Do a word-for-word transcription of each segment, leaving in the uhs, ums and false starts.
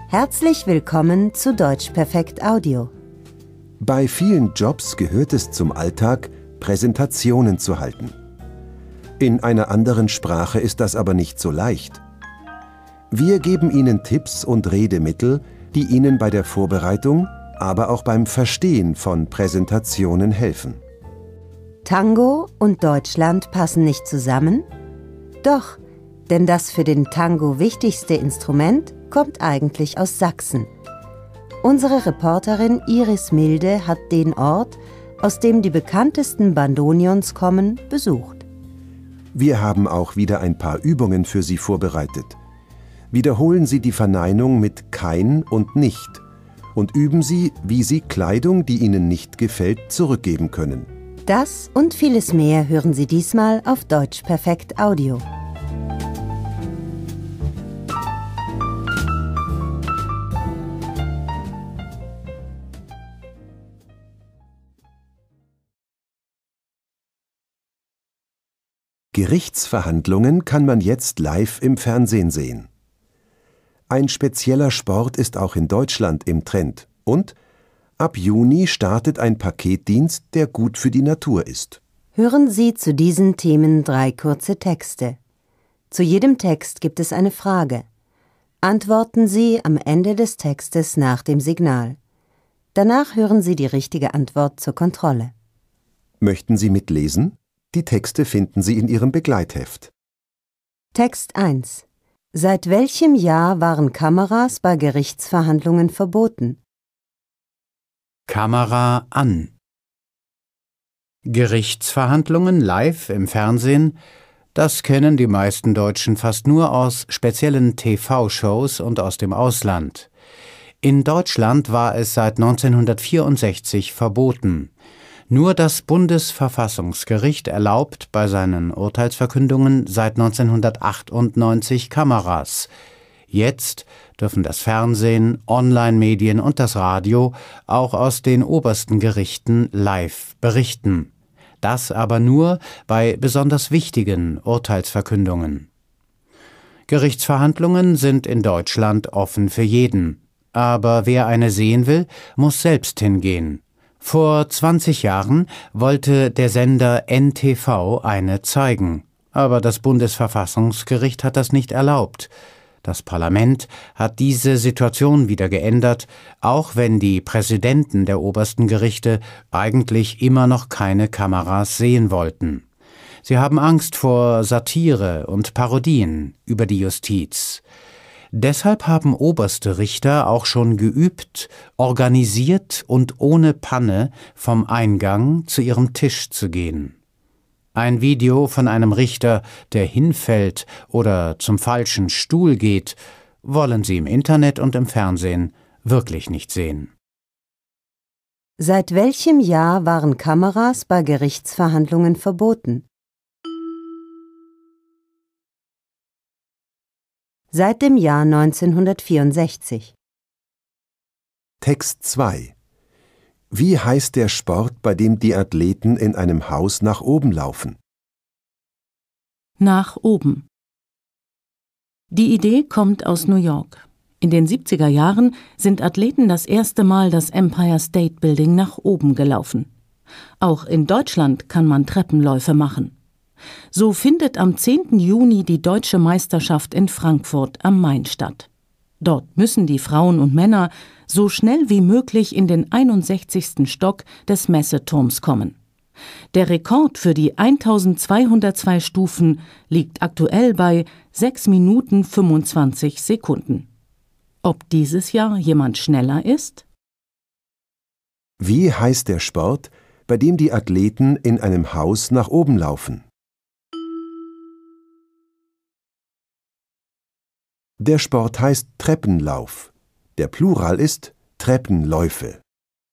Herzlich willkommen zu Deutsch Perfekt Audio. Bei vielen Jobs gehört es zum Alltag, Präsentationen zu halten. In einer anderen Sprache ist das aber nicht so leicht. Wir geben Ihnen Tipps und Redemittel, die Ihnen bei der Vorbereitung, aber auch beim Verstehen von Präsentationen helfen. Tango und Deutschland passen nicht zusammen? Doch, denn das für den Tango wichtigste Instrument kommt eigentlich aus Sachsen. Unsere Reporterin Iris Milde hat den Ort, aus dem die bekanntesten Bandoneons kommen, besucht. Wir haben auch wieder ein paar Übungen für Sie vorbereitet. Wiederholen Sie die Verneinung mit kein und nicht und üben Sie, wie Sie Kleidung, die Ihnen nicht gefällt, zurückgeben können. Das und vieles mehr hören Sie diesmal auf Deutsch Perfekt Audio. Gerichtsverhandlungen kann man jetzt live im Fernsehen sehen. Ein spezieller Sport ist auch in Deutschland im Trend und ab Juni startet ein Paketdienst, der gut für die Natur ist. Hören Sie zu diesen Themen drei kurze Texte. Zu jedem Text gibt es eine Frage. Antworten Sie am Ende des Textes nach dem Signal. Danach hören Sie die richtige Antwort zur Kontrolle. Möchten Sie mitlesen? Die Texte finden Sie in Ihrem Begleitheft. Text eins. Seit welchem Jahr waren Kameras bei Gerichtsverhandlungen verboten? Kamera an. Gerichtsverhandlungen live im Fernsehen, das kennen die meisten Deutschen fast nur aus speziellen T V-Shows und aus dem Ausland. In Deutschland war es seit neunzehnhundertvierundsechzig verboten. Nur das Bundesverfassungsgericht erlaubt bei seinen Urteilsverkündungen seit neunzehnhundertachtundneunzig Kameras. Jetzt dürfen das Fernsehen, Online-Medien und das Radio auch aus den obersten Gerichten live berichten. Das aber nur bei besonders wichtigen Urteilsverkündungen. Gerichtsverhandlungen sind in Deutschland offen für jeden. Aber wer eine sehen will, muss selbst hingehen. Vor zwanzig Jahren wollte der Sender N T V eine zeigen, aber das Bundesverfassungsgericht hat das nicht erlaubt. Das Parlament hat diese Situation wieder geändert, auch wenn die Präsidenten der obersten Gerichte eigentlich immer noch keine Kameras sehen wollten. Sie haben Angst vor Satire und Parodien über die Justiz. Deshalb haben oberste Richter auch schon geübt, organisiert und ohne Panne vom Eingang zu ihrem Tisch zu gehen. Ein Video von einem Richter, der hinfällt oder zum falschen Stuhl geht, wollen Sie im Internet und im Fernsehen wirklich nicht sehen. Seit welchem Jahr waren Kameras bei Gerichtsverhandlungen verboten? Seit dem Jahr neunzehnhundertvierundsechzig. Text zwei. Wie heißt der Sport, bei dem die Athleten in einem Haus nach oben laufen? Nach oben. Die Idee kommt aus New York. In den siebziger Jahren sind Athleten das erste Mal das Empire State Building nach oben gelaufen. Auch in Deutschland kann man Treppenläufe machen. So findet am zehnten Juni die Deutsche Meisterschaft in Frankfurt am Main statt. Dort müssen die Frauen und Männer so schnell wie möglich in den einundsechzigsten Stock des Messeturms kommen. Der Rekord für die eintausendzweihundertzwei Stufen liegt aktuell bei sechs Minuten fünfundzwanzig Sekunden. Ob dieses Jahr jemand schneller ist? Wie heißt der Sport, bei dem die Athleten in einem Haus nach oben laufen? Der Sport heißt Treppenlauf. Der Plural ist Treppenläufe.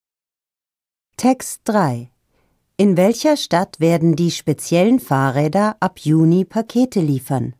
Text drei. In welcher Stadt werden die speziellen Fahrräder ab Juni Pakete liefern?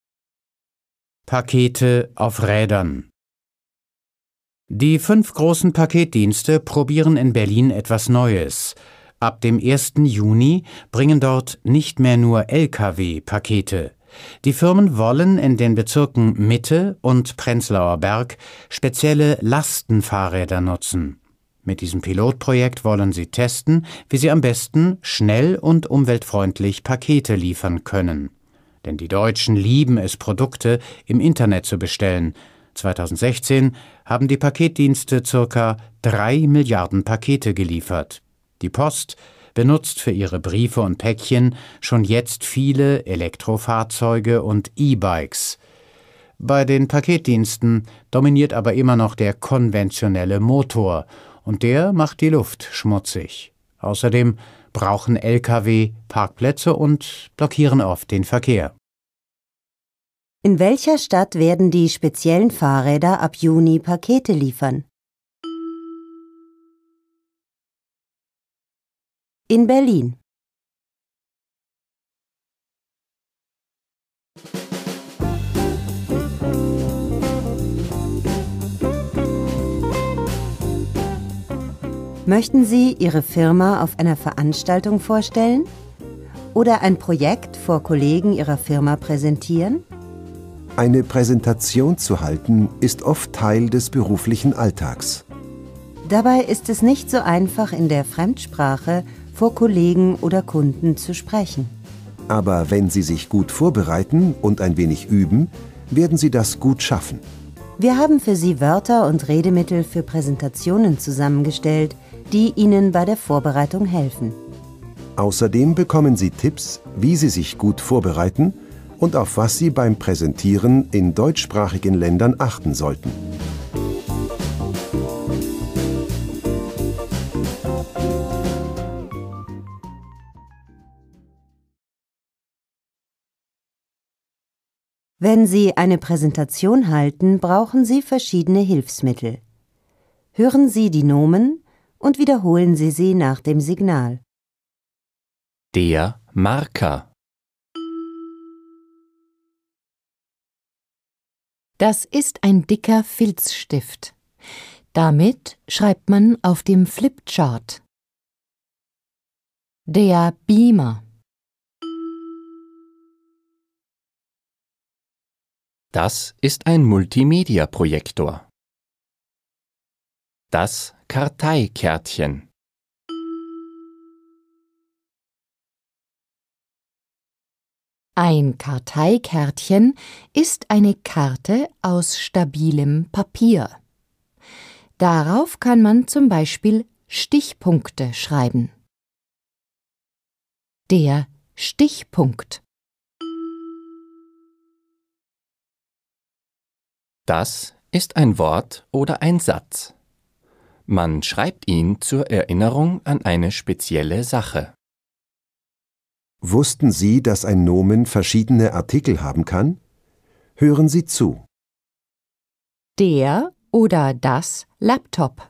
Pakete auf Rädern. Die fünf großen Paketdienste probieren in Berlin etwas Neues. Ab dem ersten Juni bringen dort nicht mehr nur L K W-Pakete. Die Firmen wollen in den Bezirken Mitte und Prenzlauer Berg spezielle Lastenfahrräder nutzen. Mit diesem Pilotprojekt wollen sie testen, wie sie am besten schnell und umweltfreundlich Pakete liefern können. Denn die Deutschen lieben es, Produkte im Internet zu bestellen. zweitausendsechzehn haben die Paketdienste ca. drei Milliarden Pakete geliefert. Die Post benutzt für ihre Briefe und Päckchen schon jetzt viele Elektrofahrzeuge und E-Bikes. Bei den Paketdiensten dominiert aber immer noch der konventionelle Motor, und der macht die Luft schmutzig. Außerdem brauchen L K W Parkplätze und blockieren oft den Verkehr. In welcher Stadt werden die speziellen Fahrräder ab Juni Pakete liefern? In Berlin. Möchten Sie Ihre Firma auf einer Veranstaltung vorstellen? Oder ein Projekt vor Kollegen Ihrer Firma präsentieren? Eine Präsentation zu halten, ist oft Teil des beruflichen Alltags. Dabei ist es nicht so einfach, in der Fremdsprache vor Kollegen oder Kunden zu sprechen. Aber wenn Sie sich gut vorbereiten und ein wenig üben, werden Sie das gut schaffen. Wir haben für Sie Wörter und Redemittel für Präsentationen zusammengestellt, die Ihnen bei der Vorbereitung helfen. Außerdem bekommen Sie Tipps, wie Sie sich gut vorbereiten und auf was Sie beim Präsentieren in deutschsprachigen Ländern achten sollten. Wenn Sie eine Präsentation halten, brauchen Sie verschiedene Hilfsmittel. Hören Sie die Nomen und wiederholen Sie sie nach dem Signal. Der Marker. Das ist ein dicker Filzstift. Damit schreibt man auf dem Flipchart. Der Beamer. Das ist ein Multimedia-Projektor. Das Karteikärtchen. Ein Karteikärtchen ist eine Karte aus stabilem Papier. Darauf kann man zum Beispiel Stichpunkte schreiben. Der Stichpunkt. Das ist ein Wort oder ein Satz. Man schreibt ihn zur Erinnerung an eine spezielle Sache. Wussten Sie, dass ein Nomen verschiedene Artikel haben kann? Hören Sie zu. Der oder das Laptop.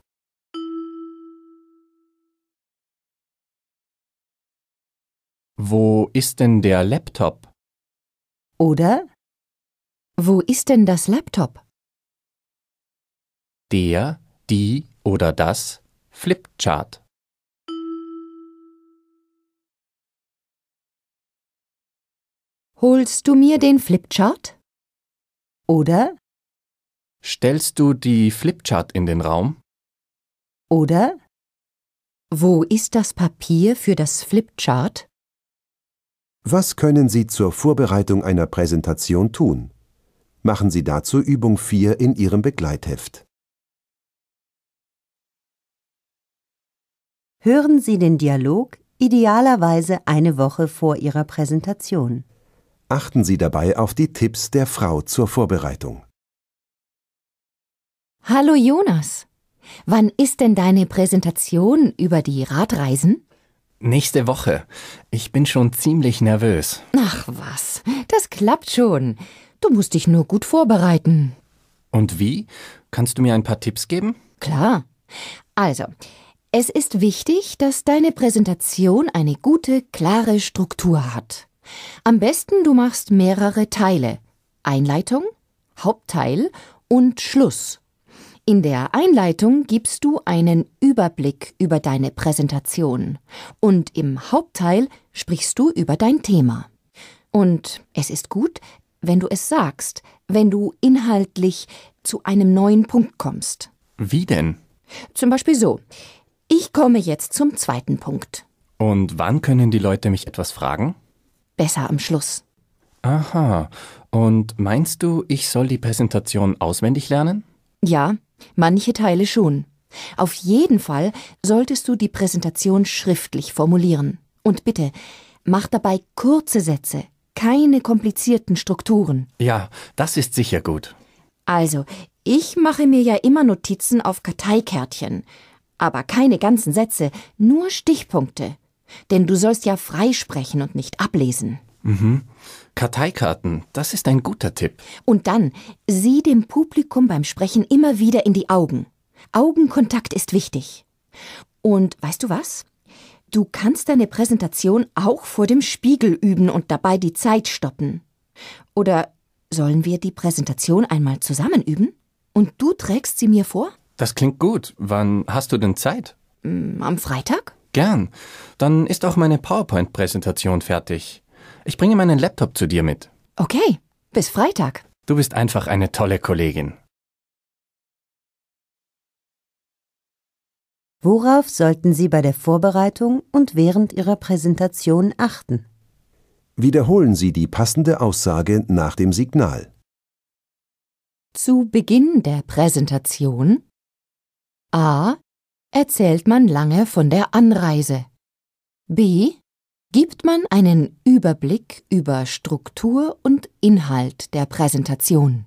Wo ist denn der Laptop? Oder Wo ist denn das Laptop? Der, die oder das Flipchart. Holst du mir den Flipchart? oder Stellst du die Flipchart in den Raum? oder Wo ist das Papier für das Flipchart? Was können Sie zur Vorbereitung einer Präsentation tun? Machen Sie dazu Übung vier in Ihrem Begleitheft. hören Sie den Dialog idealerweise eine Woche vor Ihrer Präsentation. Achten Sie dabei auf die Tipps der Frau zur Vorbereitung. Hallo Jonas, wann ist denn deine Präsentation über die Radreisen? Nächste Woche. Ich bin schon ziemlich nervös. Ach was, das klappt schon. Du musst dich nur gut vorbereiten. Und wie? Kannst du mir ein paar Tipps geben? Klar. Also, es ist wichtig, dass deine Präsentation eine gute, klare Struktur hat. Am besten du machst mehrere Teile. Einleitung, Hauptteil und Schluss. In der Einleitung gibst du einen Überblick über deine Präsentation und im Hauptteil sprichst du über dein Thema. Und es ist gut, wenn du es sagst, wenn du inhaltlich zu einem neuen Punkt kommst. Wie denn? Zum Beispiel so: Ich komme jetzt zum zweiten Punkt. Und wann können die Leute mich etwas fragen? Besser am Schluss. Aha. Und meinst du, ich soll die Präsentation auswendig lernen? Ja, manche Teile schon. Auf jeden Fall solltest du die Präsentation schriftlich formulieren. Und bitte, mach dabei kurze Sätze, keine komplizierten Strukturen. Ja, das ist sicher gut. Also, ich mache mir ja immer Notizen auf Karteikärtchen. Aber keine ganzen Sätze, nur Stichpunkte. Denn du sollst ja frei sprechen und nicht ablesen. Mhm. Karteikarten, das ist ein guter Tipp. Und dann, sieh dem Publikum beim Sprechen immer wieder in die Augen. Augenkontakt ist wichtig. Und weißt du was? Du kannst deine Präsentation auch vor dem Spiegel üben und dabei die Zeit stoppen. Oder sollen wir die Präsentation einmal zusammen üben? Und du trägst sie mir vor? Das klingt gut. Wann hast du denn Zeit? Am Freitag? Gern. Dann ist auch meine PowerPoint-Präsentation fertig. Ich bringe meinen Laptop zu dir mit. Okay, bis Freitag. Du bist einfach eine tolle Kollegin. Worauf sollten Sie bei der Vorbereitung und während Ihrer Präsentation achten? Wiederholen Sie die passende Aussage nach dem Signal. Zu Beginn der Präsentation A. Erzählt man lange von der Anreise. B. Gibt man einen Überblick über Struktur und Inhalt der Präsentation.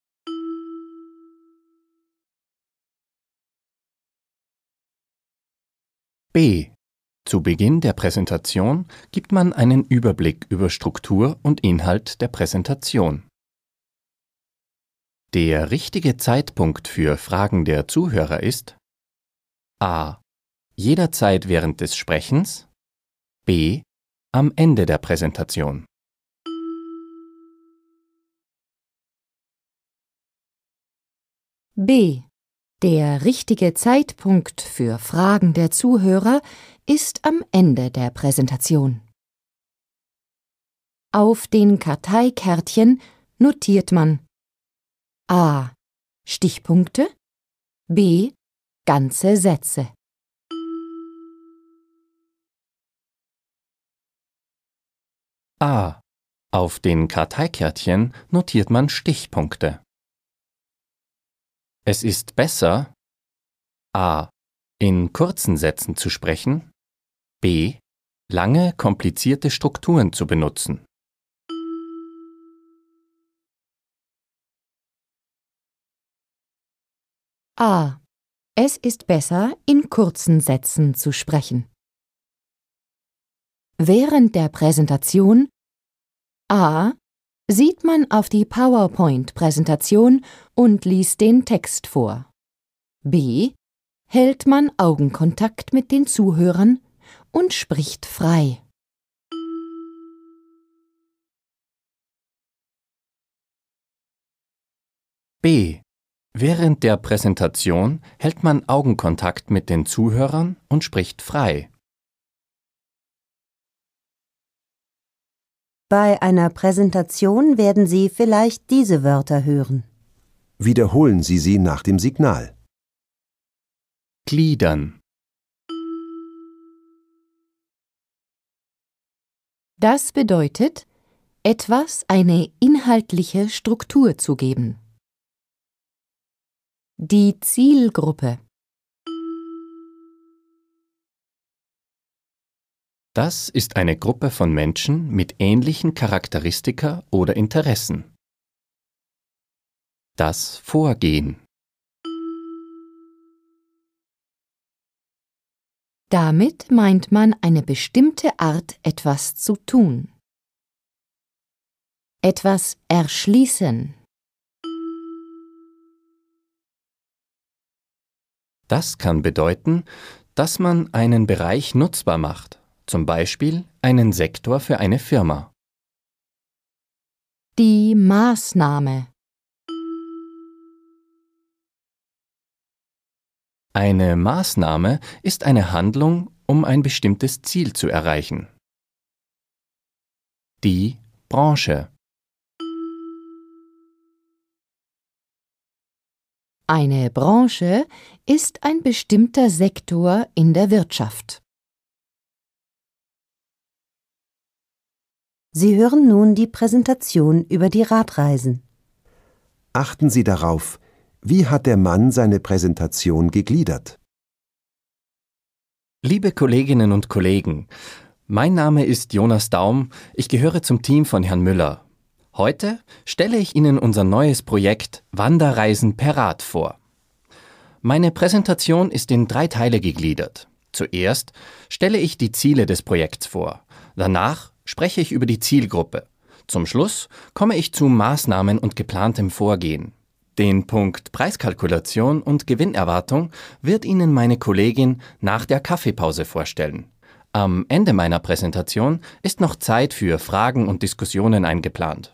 B. Zu Beginn der Präsentation gibt man einen Überblick über Struktur und Inhalt der Präsentation. Der richtige Zeitpunkt für Fragen der Zuhörer ist A. Jederzeit während des Sprechens. B. Am Ende der Präsentation. B. Der richtige Zeitpunkt für Fragen der Zuhörer ist am Ende der Präsentation. Auf den Karteikärtchen notiert man A. Stichpunkte, B. Ganze Sätze. A. Auf den Karteikärtchen notiert man Stichpunkte. Es ist besser, A. in kurzen Sätzen zu sprechen, B. lange, komplizierte Strukturen zu benutzen. A. Es ist besser, in kurzen Sätzen zu sprechen. Während der Präsentation A. Sieht man auf die PowerPoint-Präsentation und liest den Text vor. B. Hält man Augenkontakt mit den Zuhörern und spricht frei. B. Während der Präsentation hält man Augenkontakt mit den Zuhörern und spricht frei. Bei einer Präsentation werden Sie vielleicht diese Wörter hören. Wiederholen Sie sie nach dem Signal. Gliedern. Das bedeutet, etwas eine inhaltliche Struktur zu geben. Die Zielgruppe. Das ist eine Gruppe von Menschen mit ähnlichen Charakteristika oder Interessen. Das Vorgehen. Damit meint man eine bestimmte Art, etwas zu tun. Etwas erschließen. Das kann bedeuten, dass man einen Bereich nutzbar macht, zum Beispiel einen Sektor für eine Firma. Die Maßnahme. Eine Maßnahme ist eine Handlung, um ein bestimmtes Ziel zu erreichen. Die Branche. Eine Branche ist ein bestimmter Sektor in der Wirtschaft. Sie hören nun die Präsentation über die Radreisen. Achten Sie darauf, wie hat der Mann seine Präsentation gegliedert? Liebe Kolleginnen und Kollegen, mein Name ist Jonas Daum, ich gehöre zum Team von Herrn Müller. Heute stelle ich Ihnen unser neues Projekt Wanderreisen per Rad vor. Meine Präsentation ist in drei Teile gegliedert. Zuerst stelle ich die Ziele des Projekts vor. Danach spreche ich über die Zielgruppe. Zum Schluss komme ich zu Maßnahmen und geplantem Vorgehen. Den Punkt Preiskalkulation und Gewinnerwartung wird Ihnen meine Kollegin nach der Kaffeepause vorstellen. Am Ende meiner Präsentation ist noch Zeit für Fragen und Diskussionen eingeplant.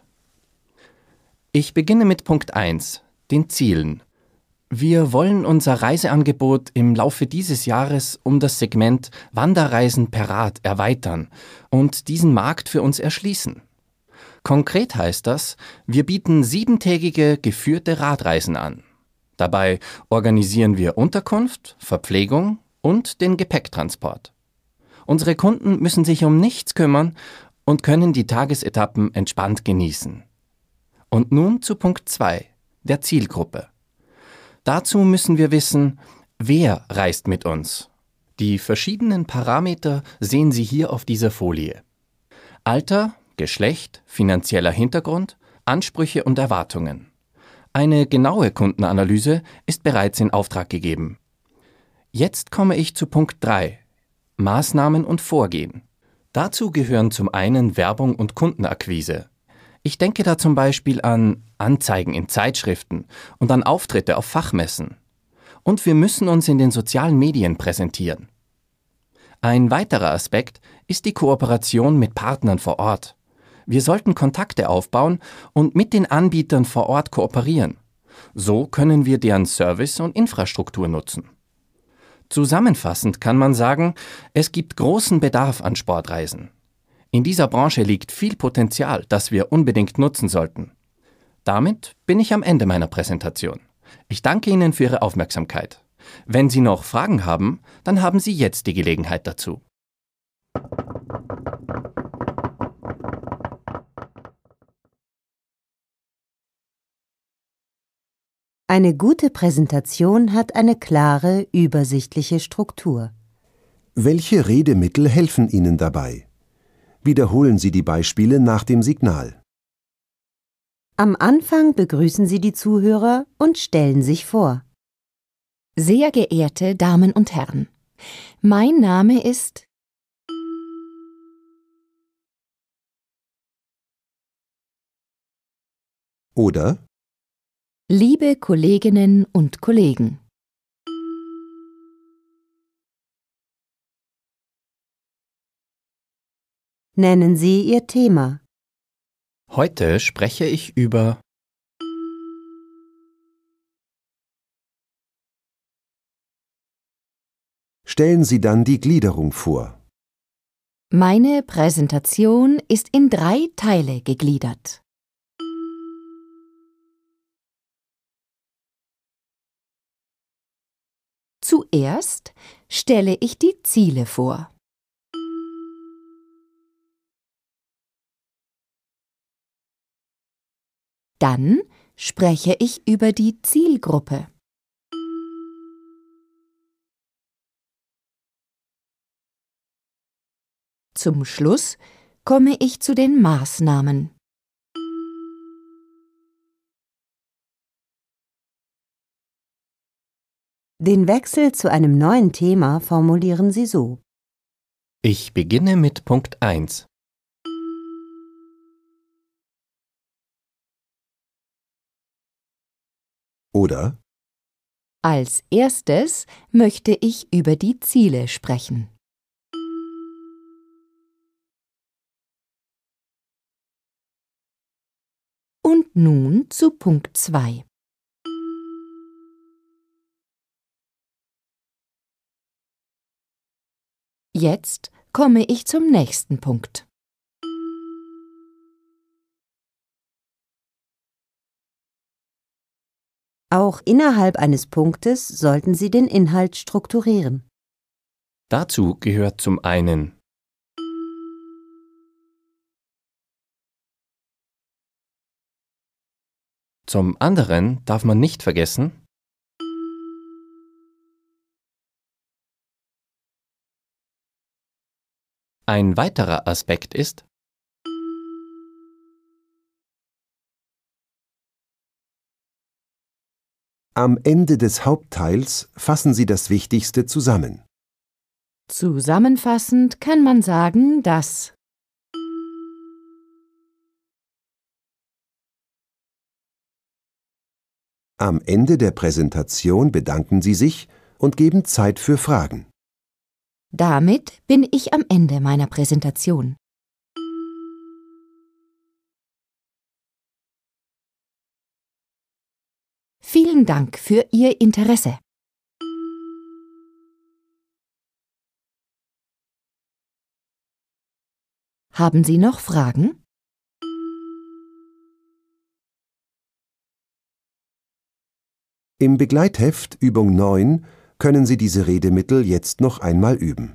Ich beginne mit Punkt eins, den Zielen. Wir wollen unser Reiseangebot im Laufe dieses Jahres um das Segment Wanderreisen per Rad erweitern und diesen Markt für uns erschließen. Konkret heißt das, wir bieten siebentägige geführte Radreisen an. Dabei organisieren wir Unterkunft, Verpflegung und den Gepäcktransport. Unsere Kunden müssen sich um nichts kümmern und können die Tagesetappen entspannt genießen. Und nun zu Punkt zwei, der Zielgruppe. Dazu müssen wir wissen, wer reist mit uns. Die verschiedenen Parameter sehen Sie hier auf dieser Folie. Alter, Geschlecht, finanzieller Hintergrund, Ansprüche und Erwartungen. Eine genaue Kundenanalyse ist bereits in Auftrag gegeben. Jetzt komme ich zu Punkt drei, Maßnahmen und Vorgehen. Dazu gehören zum einen Werbung und Kundenakquise. Ich denke da zum Beispiel an Anzeigen in Zeitschriften und an Auftritte auf Fachmessen. Und wir müssen uns in den sozialen Medien präsentieren. Ein weiterer Aspekt ist die Kooperation mit Partnern vor Ort. Wir sollten Kontakte aufbauen und mit den Anbietern vor Ort kooperieren. So können wir deren Service und Infrastruktur nutzen. Zusammenfassend kann man sagen, es gibt großen Bedarf an Sportreisen. In dieser Branche liegt viel Potenzial, das wir unbedingt nutzen sollten. Damit bin ich am Ende meiner Präsentation. Ich danke Ihnen für Ihre Aufmerksamkeit. Wenn Sie noch Fragen haben, dann haben Sie jetzt die Gelegenheit dazu. Eine gute Präsentation hat eine klare, übersichtliche Struktur. Welche Redemittel helfen Ihnen dabei? Wiederholen Sie die Beispiele nach dem Signal. Am Anfang begrüßen Sie die Zuhörer und stellen sich vor. Sehr geehrte Damen und Herren, mein Name ist Oder Liebe Kolleginnen und Kollegen. Nennen Sie Ihr Thema. Heute spreche ich über stellen Sie dann die Gliederung vor. Meine Präsentation ist in drei Teile gegliedert. Zuerst stelle ich die Ziele vor. Dann spreche ich über die Zielgruppe. Zum Schluss komme ich zu den Maßnahmen. Den Wechsel zu einem neuen Thema formulieren Sie so. Ich beginne mit Punkt eins. Oder Als erstes möchte ich über die Ziele sprechen. Und nun zu Punkt zwei. Jetzt komme ich zum nächsten Punkt. Auch innerhalb eines Punktes sollten Sie den Inhalt strukturieren. Dazu gehört zum einen Zum anderen darf man nicht vergessen, ein weiterer Aspekt ist, am Ende des Hauptteils fassen Sie das Wichtigste zusammen. Zusammenfassend kann man sagen, dass Am Ende der Präsentation bedanken Sie sich und geben Zeit für Fragen. damit bin ich am Ende meiner Präsentation. Vielen Dank für Ihr Interesse. Haben Sie noch Fragen? Im Begleitheft Übung neun können Sie diese Redemittel jetzt noch einmal üben.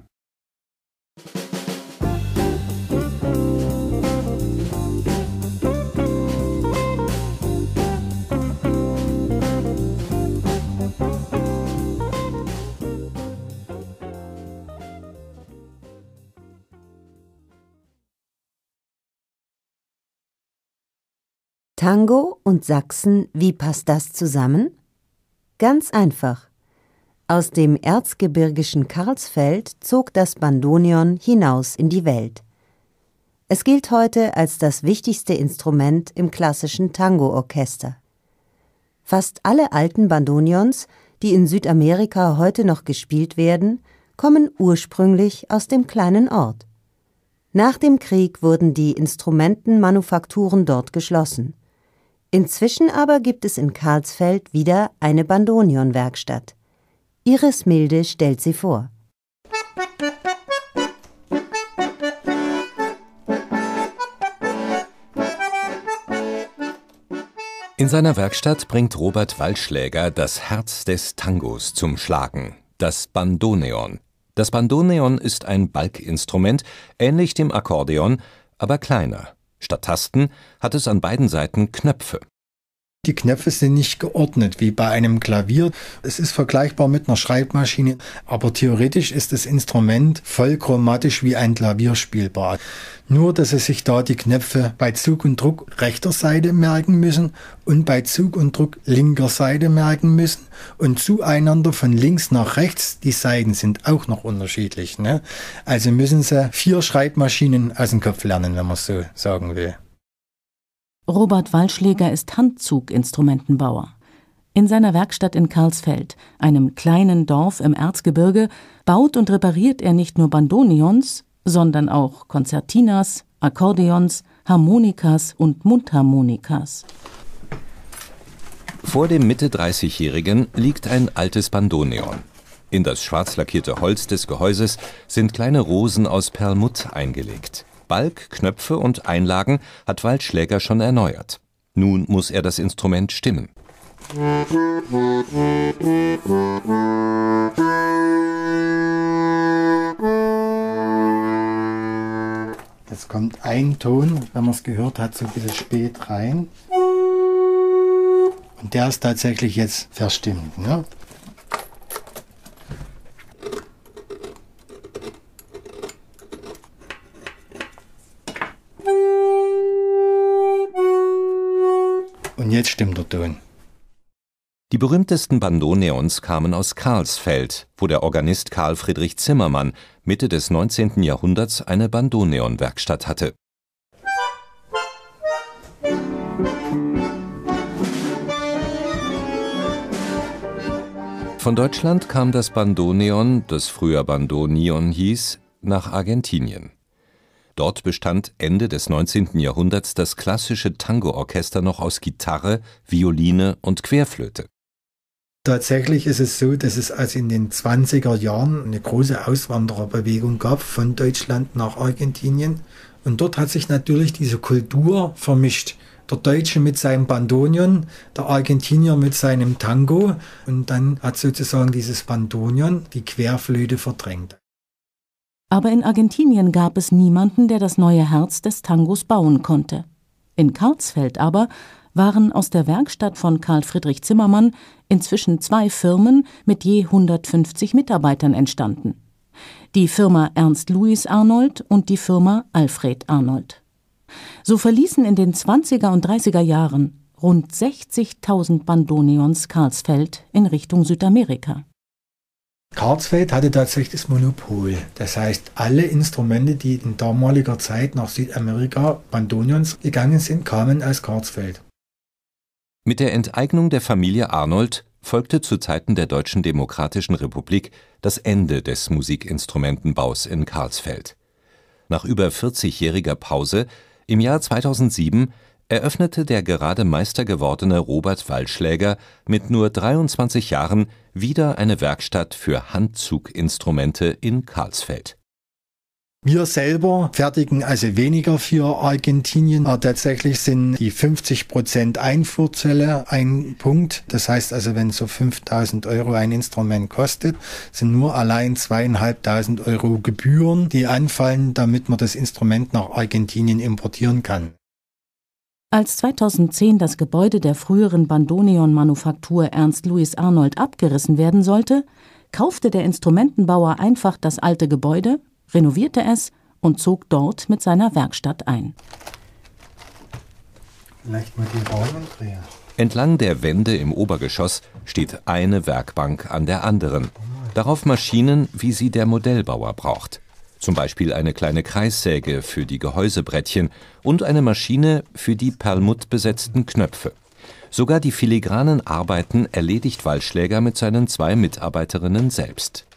Tango und Sachsen, wie passt das zusammen? Ganz einfach. Aus dem erzgebirgischen Karlsfeld zog das Bandoneon hinaus in die Welt. Es gilt heute als das wichtigste Instrument im klassischen Tango-Orchester. Fast alle alten Bandoneons, die in Südamerika heute noch gespielt werden, kommen ursprünglich aus dem kleinen Ort. Nach dem Krieg wurden die Instrumentenmanufakturen dort geschlossen. Inzwischen aber gibt es in Karlsfeld wieder eine Bandoneon-Werkstatt. Iris Milde stellt sie vor. In seiner Werkstatt bringt Robert Waldschläger das Herz des Tangos zum Schlagen, das Bandoneon. Das Bandoneon ist ein Balkinstrument, ähnlich dem Akkordeon, aber kleiner. Statt Tasten hat es an beiden Seiten Knöpfe. Die Knöpfe sind nicht geordnet wie bei einem Klavier. Es ist vergleichbar mit einer Schreibmaschine, aber theoretisch ist das Instrument vollchromatisch wie ein Klavier spielbar. Nur, dass es sich da die Knöpfe bei Zug und Druck rechter Seite merken müssen und bei Zug und Druck linker Seite merken müssen und zueinander von links nach rechts, die Seiten sind auch noch unterschiedlich, ne? Also müssen sie vier Schreibmaschinen aus dem Kopf lernen, wenn man so sagen will. Robert Waldschläger ist Handzuginstrumentenbauer. In seiner Werkstatt in Karlsfeld, einem kleinen Dorf im Erzgebirge, baut und repariert er nicht nur Bandoneons, sondern auch Konzertinas, Akkordeons, Harmonikas und Mundharmonikas. Vor dem Mitte dreißigjährigen liegt ein altes Bandoneon. In das schwarz lackierte Holz des Gehäuses sind kleine Rosen aus Perlmutt eingelegt. Balk, Knöpfe und Einlagen hat Waldschläger schon erneuert. Nun muss er das Instrument stimmen. Jetzt kommt ein Ton, wenn man es gehört hat, so ein bisschen spät rein. Und der ist tatsächlich jetzt verstimmt, ne? Und jetzt stimmt der Ton. Die berühmtesten Bandoneons kamen aus Karlsfeld, wo der Organist Karl Friedrich Zimmermann Mitte des neunzehnten Jahrhunderts eine Bandoneon-Werkstatt hatte. Von Deutschland kam das Bandoneon, das früher Bandoneon hieß, nach Argentinien. Dort bestand Ende des neunzehnten Jahrhunderts das klassische Tango-Orchester noch aus Gitarre, Violine und Querflöte. Tatsächlich ist es so, dass es also in den zwanziger Jahren eine große Auswandererbewegung gab von Deutschland nach Argentinien. Und dort hat sich natürlich diese Kultur vermischt. Der Deutsche mit seinem Bandoneon, der Argentinier mit seinem Tango und dann hat sozusagen dieses Bandoneon die Querflöte verdrängt. Aber in Argentinien gab es niemanden, der das neue Herz des Tangos bauen konnte. In Karlsfeld aber waren aus der Werkstatt von Karl Friedrich Zimmermann inzwischen zwei Firmen mit je hundertfünfzig Mitarbeitern entstanden. Die Firma Ernst Louis Arnold und die Firma Alfred Arnold. So verließen in den zwanziger und dreißiger Jahren rund sechzigtausend Bandoneons Karlsfeld in Richtung Südamerika. Karlsfeld hatte tatsächlich das Monopol. Das heißt, alle Instrumente, die in damaliger Zeit nach Südamerika Bandoneons gegangen sind, kamen aus Karlsfeld. Mit der Enteignung der Familie Arnold folgte zu Zeiten der Deutschen Demokratischen Republik das Ende des Musikinstrumentenbaus in Karlsfeld. Nach über vierzigjähriger Pause im Jahr zweitausendsieben eröffnete der gerade Meister gewordene Robert Wallschläger mit nur dreiundzwanzig Jahren wieder eine Werkstatt für Handzuginstrumente in Karlsfeld. Wir selber fertigen also weniger für Argentinien, aber tatsächlich sind die fünfzig Prozent Einfuhrzölle ein Punkt. Das heißt also, wenn so fünftausend Euro ein Instrument kostet, sind nur allein zweieinhalbtausend Euro Gebühren, die anfallen, damit man das Instrument nach Argentinien importieren kann. Als zweitausendzehn das Gebäude der früheren Bandoneon-Manufaktur Ernst Louis Arnold abgerissen werden sollte, kaufte der Instrumentenbauer einfach das alte Gebäude, renovierte es und zog dort mit seiner Werkstatt ein. Vielleicht mal die Rahmen drehen. Entlang der Wände im Obergeschoss steht eine Werkbank an der anderen. Darauf Maschinen, wie sie der Modellbauer braucht. Zum Beispiel eine kleine Kreissäge für die Gehäusebrettchen und eine Maschine für die perlmuttbesetzten Knöpfe. Sogar die filigranen Arbeiten erledigt Wallschläger mit seinen zwei Mitarbeiterinnen selbst.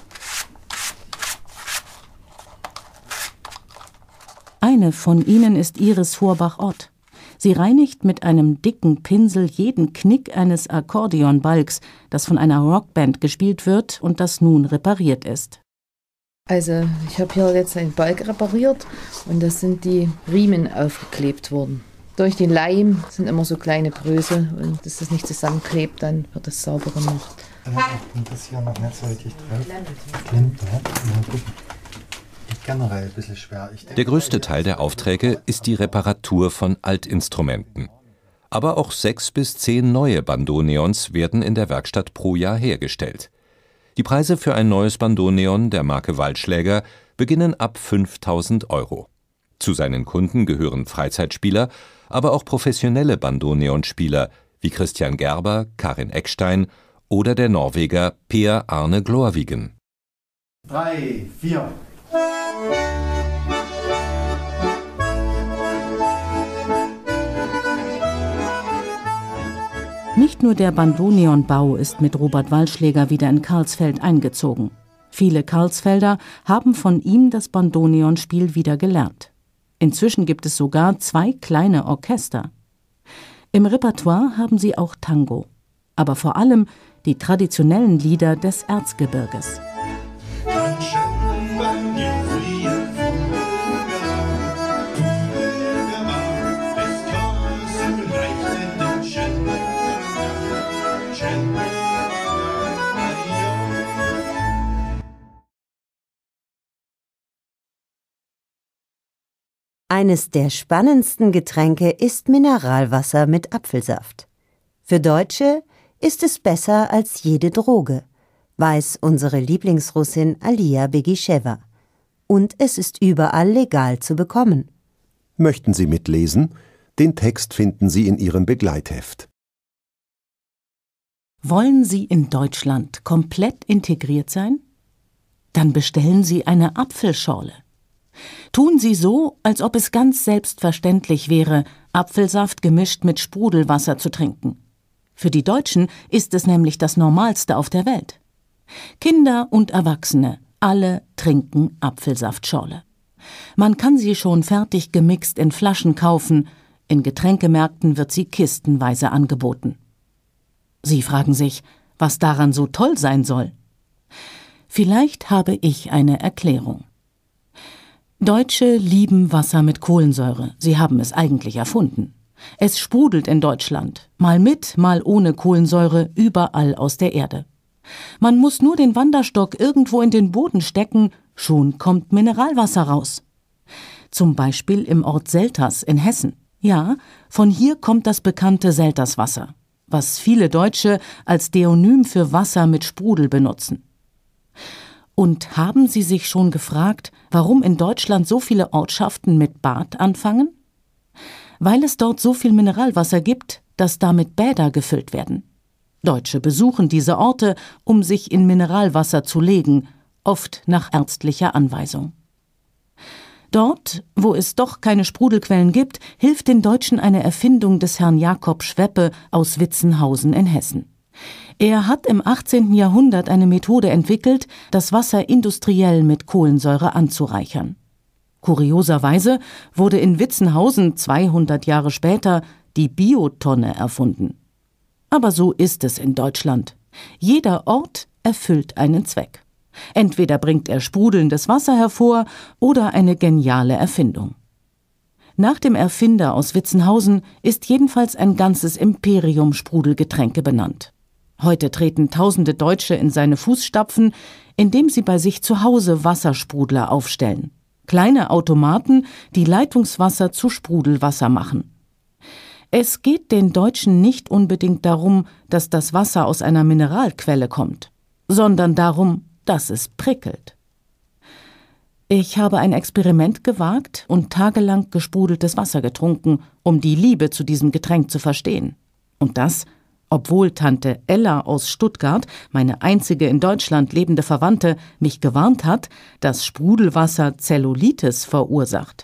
Eine von ihnen ist Iris Vorbach-Ott. Sie reinigt mit einem dicken Pinsel jeden Knick eines Akkordeonbalgs, das von einer Rockband gespielt wird und das nun repariert ist. Also ich habe hier jetzt einen Balg repariert und das sind die Riemen aufgeklebt worden. Durch den Leim sind immer so kleine Brösel und dass das nicht zusammenklebt, dann wird das sauber gemacht. Und das hier noch nicht so richtig drauf. Klemmt, ne? Mal gucken. Generell ein bisschen schwer. Ich denke, der größte Teil der Aufträge ist die Reparatur von Altinstrumenten. Aber auch sechs bis zehn neue Bandoneons werden in der Werkstatt pro Jahr hergestellt. Die Preise für ein neues Bandoneon der Marke Wallschläger beginnen ab fünftausend Euro. Zu seinen Kunden gehören Freizeitspieler, aber auch professionelle Bandoneonspieler wie Christian Gerber, Karin Eckstein oder der Norweger Per Arne Glorvigen. Drei, vier. Nicht nur der Bandoneonbau ist mit Robert Wallschläger wieder in Karlsfeld eingezogen. Viele Karlsfelder haben von ihm das Bandoneonspiel wieder gelernt. Inzwischen gibt es sogar zwei kleine Orchester. Im Repertoire haben sie auch Tango, aber vor allem die traditionellen Lieder des Erzgebirges. Eines der spannendsten Getränke ist Mineralwasser mit Apfelsaft. Für Deutsche ist es besser als jede Droge, weiß unsere Lieblingsrussin Alia Begischewa. Und es ist überall legal zu bekommen. Möchten Sie mitlesen? Den Text finden Sie in Ihrem Begleitheft. Wollen Sie in Deutschland komplett integriert sein? Dann bestellen Sie eine Apfelschorle. Tun Sie so, als ob es ganz selbstverständlich wäre, Apfelsaft gemischt mit Sprudelwasser zu trinken. Für die Deutschen ist es nämlich das Normalste auf der Welt. Kinder und Erwachsene, alle trinken Apfelsaftschorle. Man kann sie schon fertig gemixt in Flaschen kaufen, in Getränkemärkten wird sie kistenweise angeboten. Sie fragen sich, was daran so toll sein soll. Vielleicht habe ich eine Erklärung. Deutsche lieben Wasser mit Kohlensäure, sie haben es eigentlich erfunden. Es sprudelt in Deutschland, mal mit, mal ohne Kohlensäure, überall aus der Erde. Man muss nur den Wanderstock irgendwo in den Boden stecken, schon kommt Mineralwasser raus. Zum Beispiel im Ort Selters in Hessen. Ja, von hier kommt das bekannte Selterswasser, was viele Deutsche als Deonym für Wasser mit Sprudel benutzen. Und haben Sie sich schon gefragt, warum in Deutschland so viele Ortschaften mit Bad anfangen? Weil es dort so viel Mineralwasser gibt, dass damit Bäder gefüllt werden. Deutsche besuchen diese Orte, um sich in Mineralwasser zu legen, oft nach ärztlicher Anweisung. Dort, wo es doch keine Sprudelquellen gibt, hilft den Deutschen eine Erfindung des Herrn Jakob Schweppe aus Witzenhausen in Hessen. Er hat im achtzehnten Jahrhundert eine Methode entwickelt, das Wasser industriell mit Kohlensäure anzureichern. Kurioserweise wurde in Witzenhausen zweihundert Jahre später die Biotonne erfunden. Aber so ist es in Deutschland. Jeder Ort erfüllt einen Zweck. Entweder bringt er sprudelndes Wasser hervor oder eine geniale Erfindung. Nach dem Erfinder aus Witzenhausen ist jedenfalls ein ganzes Imperium Sprudelgetränke benannt. Heute treten tausende Deutsche in seine Fußstapfen, indem sie bei sich zu Hause Wassersprudler aufstellen. Kleine Automaten, die Leitungswasser zu Sprudelwasser machen. Es geht den Deutschen nicht unbedingt darum, dass das Wasser aus einer Mineralquelle kommt, sondern darum, dass es prickelt. Ich habe ein Experiment gewagt und tagelang gesprudeltes Wasser getrunken, um die Liebe zu diesem Getränk zu verstehen. Und das, obwohl Tante Ella aus Stuttgart, meine einzige in Deutschland lebende Verwandte, mich gewarnt hat, dass Sprudelwasser Zellulitis verursacht.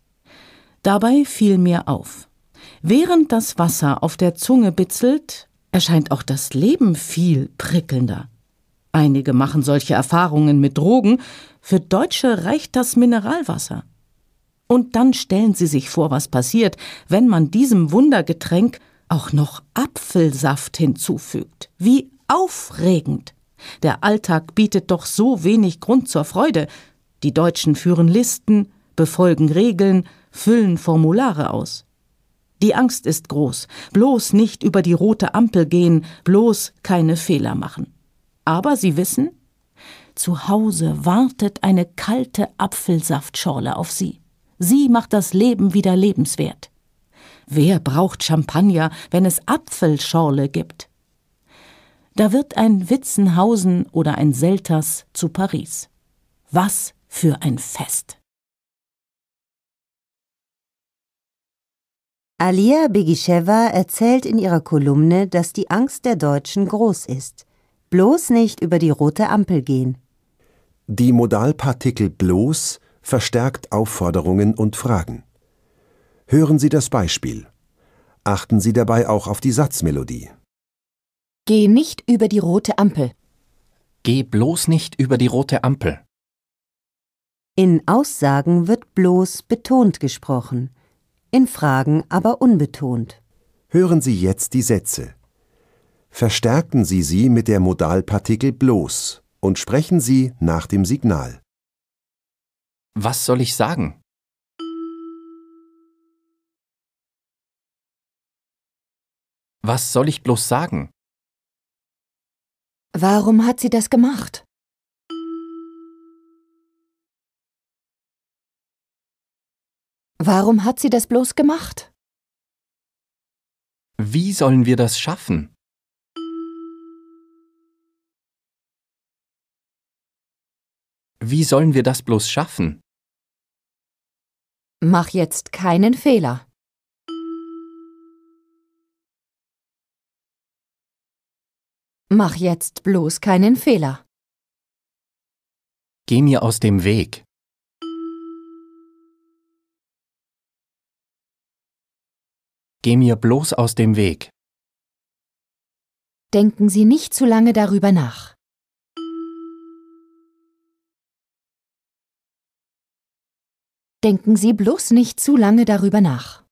Dabei fiel mir auf: Während das Wasser auf der Zunge bitzelt, erscheint auch das Leben viel prickelnder. Einige machen solche Erfahrungen mit Drogen, für Deutsche reicht das Mineralwasser. Und dann stellen Sie sich vor, was passiert, wenn man diesem Wundergetränk auch noch Apfelsaft hinzufügt. Wie aufregend! Der Alltag bietet doch so wenig Grund zur Freude. Die Deutschen führen Listen, befolgen Regeln, füllen Formulare aus. Die Angst ist groß, bloß nicht über die rote Ampel gehen, bloß keine Fehler machen. Aber Sie wissen, zu Hause wartet eine kalte Apfelsaftschorle auf Sie. Sie macht das Leben wieder lebenswert. Wer braucht Champagner, wenn es Apfelschorle gibt? Da wird ein Witzenhausen oder ein Selters zu Paris. Was für ein Fest! Alia Begischewa erzählt in ihrer Kolumne, dass die Angst der Deutschen groß ist. Bloß nicht über die rote Ampel gehen. Die Modalpartikel bloß verstärkt Aufforderungen und Fragen. Hören Sie das Beispiel. Achten Sie dabei auch auf die Satzmelodie. Geh nicht über die rote Ampel. Geh bloß nicht über die rote Ampel. In Aussagen wird bloß betont gesprochen, in Fragen aber unbetont. Hören Sie jetzt die Sätze. Verstärken Sie sie mit der Modalpartikel bloß und sprechen Sie nach dem Signal. Was soll ich sagen? Was soll ich bloß sagen? Warum hat sie das gemacht? Warum hat sie das bloß gemacht? Wie sollen wir das schaffen? Wie sollen wir das bloß schaffen? Mach jetzt keinen Fehler. Mach jetzt bloß keinen Fehler. Geh mir aus dem Weg. Geh mir bloß aus dem Weg. Denken Sie nicht zu lange darüber nach. Denken Sie bloß nicht zu lange darüber nach.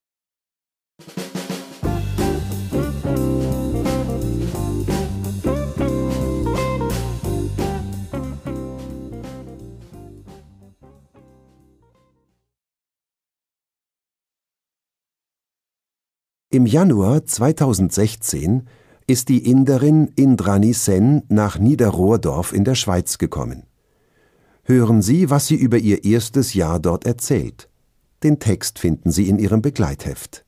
Im Januar zweitausendsechzehn ist die Inderin Indrani Sen nach Niederrohrdorf in der Schweiz gekommen. Hören Sie, was sie über ihr erstes Jahr dort erzählt. Den Text finden Sie in Ihrem Begleitheft.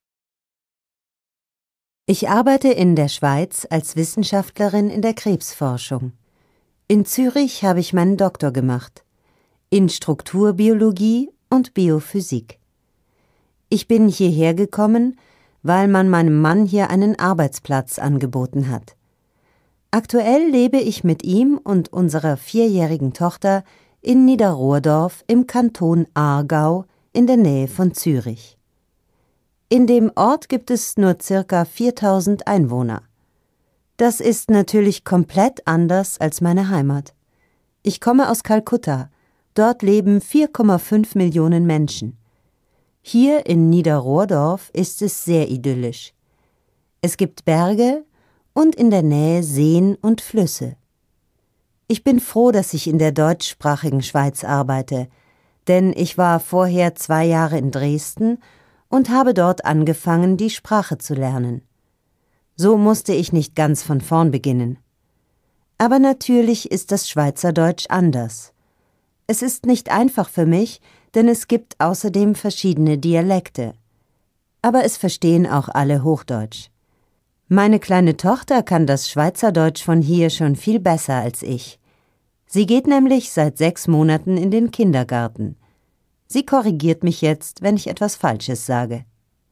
Ich arbeite in der Schweiz als Wissenschaftlerin in der Krebsforschung. In Zürich habe ich meinen Doktor gemacht, in Strukturbiologie und Biophysik. Ich bin hierher gekommen, weil man meinem Mann hier einen Arbeitsplatz angeboten hat. Aktuell lebe ich mit ihm und unserer vierjährigen Tochter in Niederrohrdorf im Kanton Aargau in der Nähe von Zürich. In dem Ort gibt es nur circa viertausend Einwohner. Das ist natürlich komplett anders als meine Heimat. Ich komme aus Kalkutta. Dort leben vier Komma fünf Millionen Menschen. Hier in Niederrohrdorf ist es sehr idyllisch. Es gibt Berge und in der Nähe Seen und Flüsse. Ich bin froh, dass ich in der deutschsprachigen Schweiz arbeite, denn ich war vorher zwei Jahre in Dresden und habe dort angefangen, die Sprache zu lernen. So musste ich nicht ganz von vorn beginnen. Aber natürlich ist das Schweizerdeutsch anders. Es ist nicht einfach für mich, denn es gibt außerdem verschiedene Dialekte. Aber es verstehen auch alle Hochdeutsch. Meine kleine Tochter kann das Schweizerdeutsch von hier schon viel besser als ich. Sie geht nämlich seit sechs Monaten in den Kindergarten. Sie korrigiert mich jetzt, wenn ich etwas Falsches sage.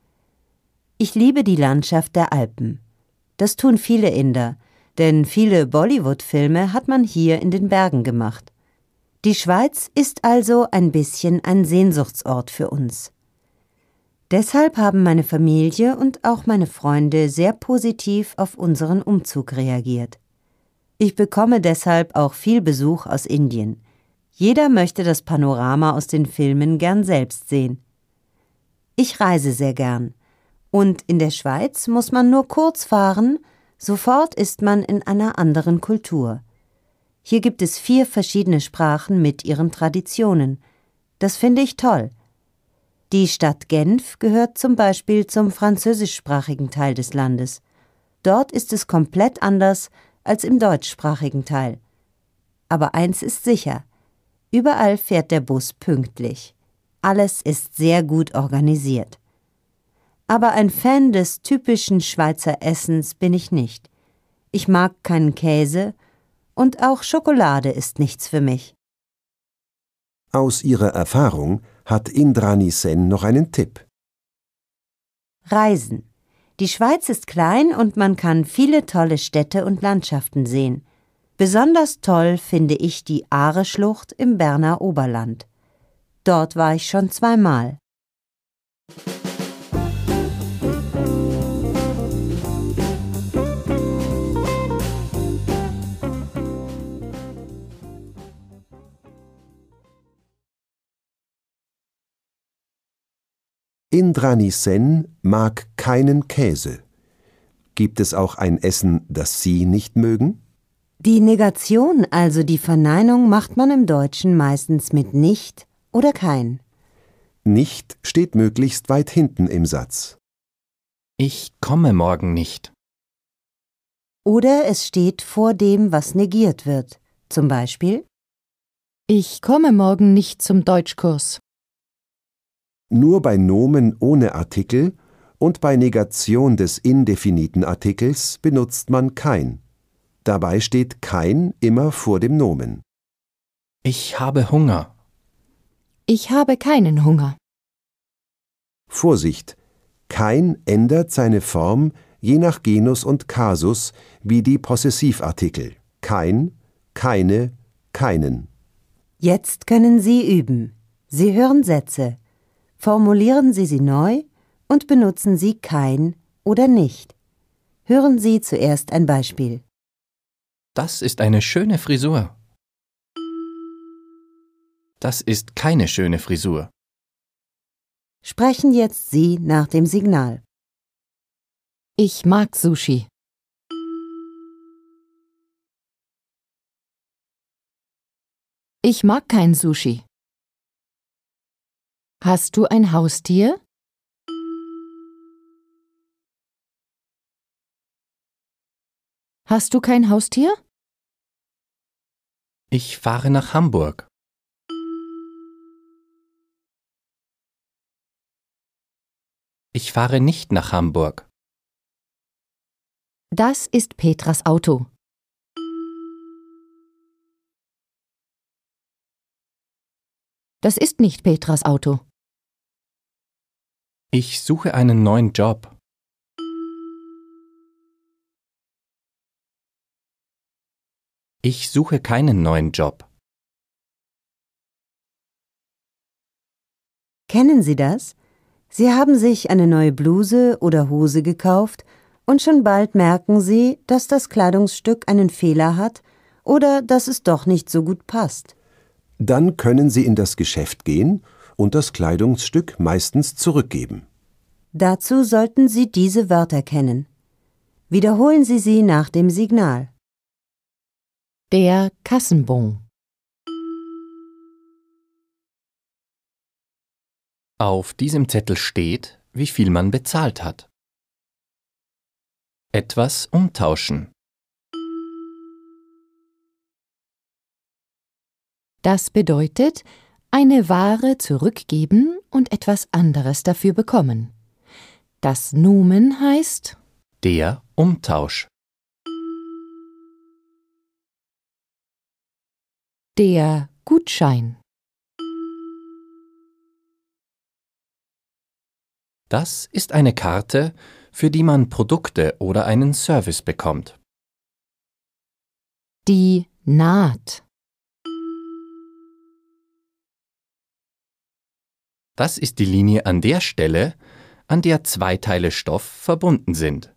Ich liebe die Landschaft der Alpen. Das tun viele Inder, denn viele Bollywood-Filme hat man hier in den Bergen gemacht. Die Schweiz ist also ein bisschen ein Sehnsuchtsort für uns. Deshalb haben meine Familie und auch meine Freunde sehr positiv auf unseren Umzug reagiert. Ich bekomme deshalb auch viel Besuch aus Indien. Jeder möchte das Panorama aus den Filmen gern selbst sehen. Ich reise sehr gern. Und in der Schweiz muss man nur kurz fahren, sofort ist man in einer anderen Kultur. Hier gibt es vier verschiedene Sprachen mit ihren Traditionen. Das finde ich toll. Die Stadt Genf gehört zum Beispiel zum französischsprachigen Teil des Landes. Dort ist es komplett anders als im deutschsprachigen Teil. Aber eins ist sicher: Überall fährt der Bus pünktlich. Alles ist sehr gut organisiert. Aber ein Fan des typischen Schweizer Essens bin ich nicht. Ich mag keinen Käse und auch Schokolade ist nichts für mich. Aus ihrer Erfahrung hat Indrani Sen noch einen Tipp. Reisen. Die Schweiz ist klein und man kann viele tolle Städte und Landschaften sehen. Besonders toll finde ich die Aare-Schlucht im Berner Oberland. Dort war ich schon zweimal. Indrani Sen mag keinen Käse. Gibt es auch ein Essen, das Sie nicht mögen? Die Negation, also die Verneinung, macht man im Deutschen meistens mit nicht oder kein. Nicht steht möglichst weit hinten im Satz. Ich komme morgen nicht. Oder es steht vor dem, was negiert wird. Zum Beispiel: Ich komme morgen nicht zum Deutschkurs. Nur bei Nomen ohne Artikel und bei Negation des indefiniten Artikels benutzt man kein. Dabei steht kein immer vor dem Nomen. Ich habe Hunger. Ich habe keinen Hunger. Vorsicht! Kein ändert seine Form je nach Genus und Kasus wie die Possessivartikel. Kein, keine, keinen. Jetzt können Sie üben. Sie hören Sätze. Formulieren Sie sie neu und benutzen Sie kein oder nicht. Hören Sie zuerst ein Beispiel. Das ist eine schöne Frisur. Das ist keine schöne Frisur. Sprechen jetzt Sie nach dem Signal. Ich mag Sushi. Ich mag kein Sushi. Hast du ein Haustier? Hast du kein Haustier? Ich fahre nach Hamburg. Ich fahre nicht nach Hamburg. Das ist Petras Auto. Das ist nicht Petras Auto. Ich suche einen neuen Job. Ich suche keinen neuen Job. Kennen Sie das? Sie haben sich eine neue Bluse oder Hose gekauft und schon bald merken Sie, dass das Kleidungsstück einen Fehler hat oder dass es doch nicht so gut passt. Dann können Sie in das Geschäft gehen und das Kleidungsstück meistens zurückgeben. Dazu sollten Sie diese Wörter kennen. Wiederholen Sie sie nach dem Signal. Der Kassenbon. Auf diesem Zettel steht, wie viel man bezahlt hat. Etwas umtauschen. Das bedeutet, eine Ware zurückgeben und etwas anderes dafür bekommen. Das Nomen heißt Der Umtausch. der Gutschein. Das ist eine Karte, für die man Produkte oder einen Service bekommt. Die Naht. Das ist die Linie an der Stelle, an der zwei Teile Stoff verbunden sind.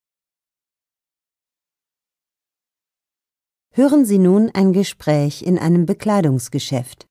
Hören Sie nun ein Gespräch in einem Bekleidungsgeschäft.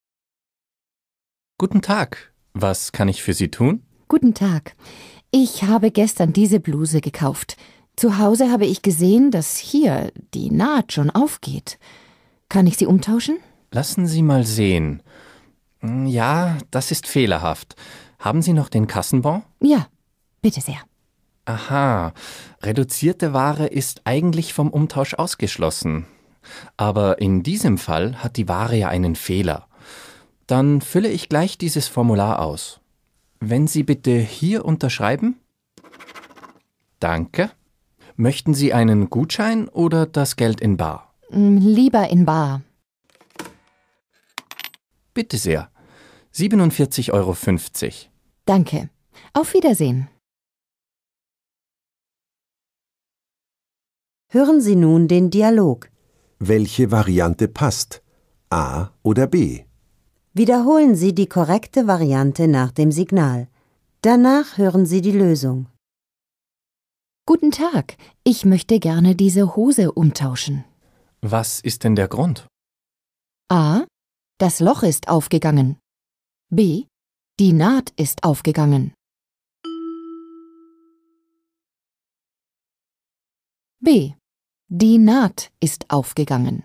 Guten Tag, was kann ich für Sie tun? Guten Tag. Ich habe gestern diese Bluse gekauft. Zu Hause habe ich gesehen, dass hier die Naht schon aufgeht. Kann ich sie umtauschen? Lassen Sie mal sehen. Ja, das ist fehlerhaft. Haben Sie noch den Kassenbon? Ja, bitte sehr. Aha, reduzierte Ware ist eigentlich vom Umtausch ausgeschlossen. Aber in diesem Fall hat die Ware ja einen Fehler. Dann fülle ich gleich dieses Formular aus. Wenn Sie bitte hier unterschreiben? Danke. Möchten Sie einen Gutschein oder das Geld in bar? Lieber in bar. Bitte sehr. siebenundvierzig Euro fünfzig. Danke. Auf Wiedersehen. Hören Sie nun den Dialog. Welche Variante passt? A oder B? Wiederholen Sie die korrekte Variante nach dem Signal. Danach hören Sie die Lösung. Guten Tag. Ich möchte gerne diese Hose umtauschen. Was ist denn der Grund? A. Das Loch ist aufgegangen. B. Die Naht ist aufgegangen. B. Die Naht ist aufgegangen.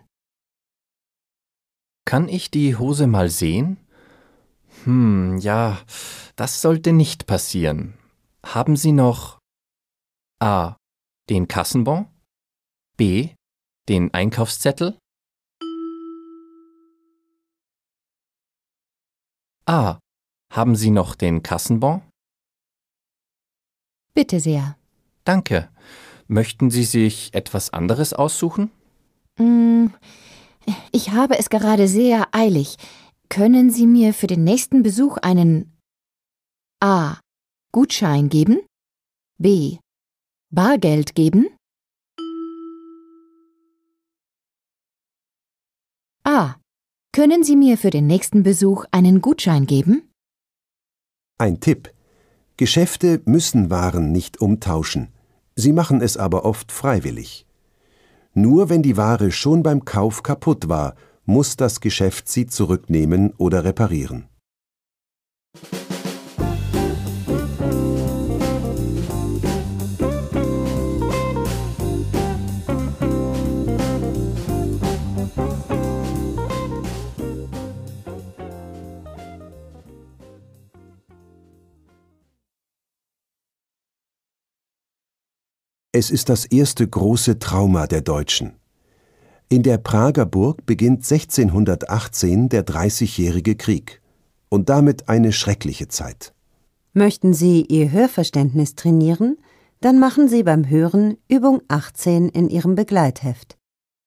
Kann ich die Hose mal sehen? Hm, ja, das sollte nicht passieren. Haben Sie noch A. den Kassenbon? B. den Einkaufszettel? A. Haben Sie noch den Kassenbon? Bitte sehr. Danke. Möchten Sie sich etwas anderes aussuchen? Mm, Ich habe es gerade sehr eilig. Können Sie mir für den nächsten Besuch einen A. Gutschein geben? B. Bargeld geben? A. Können Sie mir für den nächsten Besuch einen Gutschein geben? Ein Tipp. Geschäfte müssen Waren nicht umtauschen. Sie machen es aber oft freiwillig. Nur wenn die Ware schon beim Kauf kaputt war, muss das Geschäft sie zurücknehmen oder reparieren. Es ist das erste große Trauma der Deutschen. In der Prager Burg beginnt sechzehnhundertachtzehn der Dreißigjährige Krieg und damit eine schreckliche Zeit. Möchten Sie Ihr Hörverständnis trainieren? Dann machen Sie beim Hören Übung achtzehn in Ihrem Begleitheft.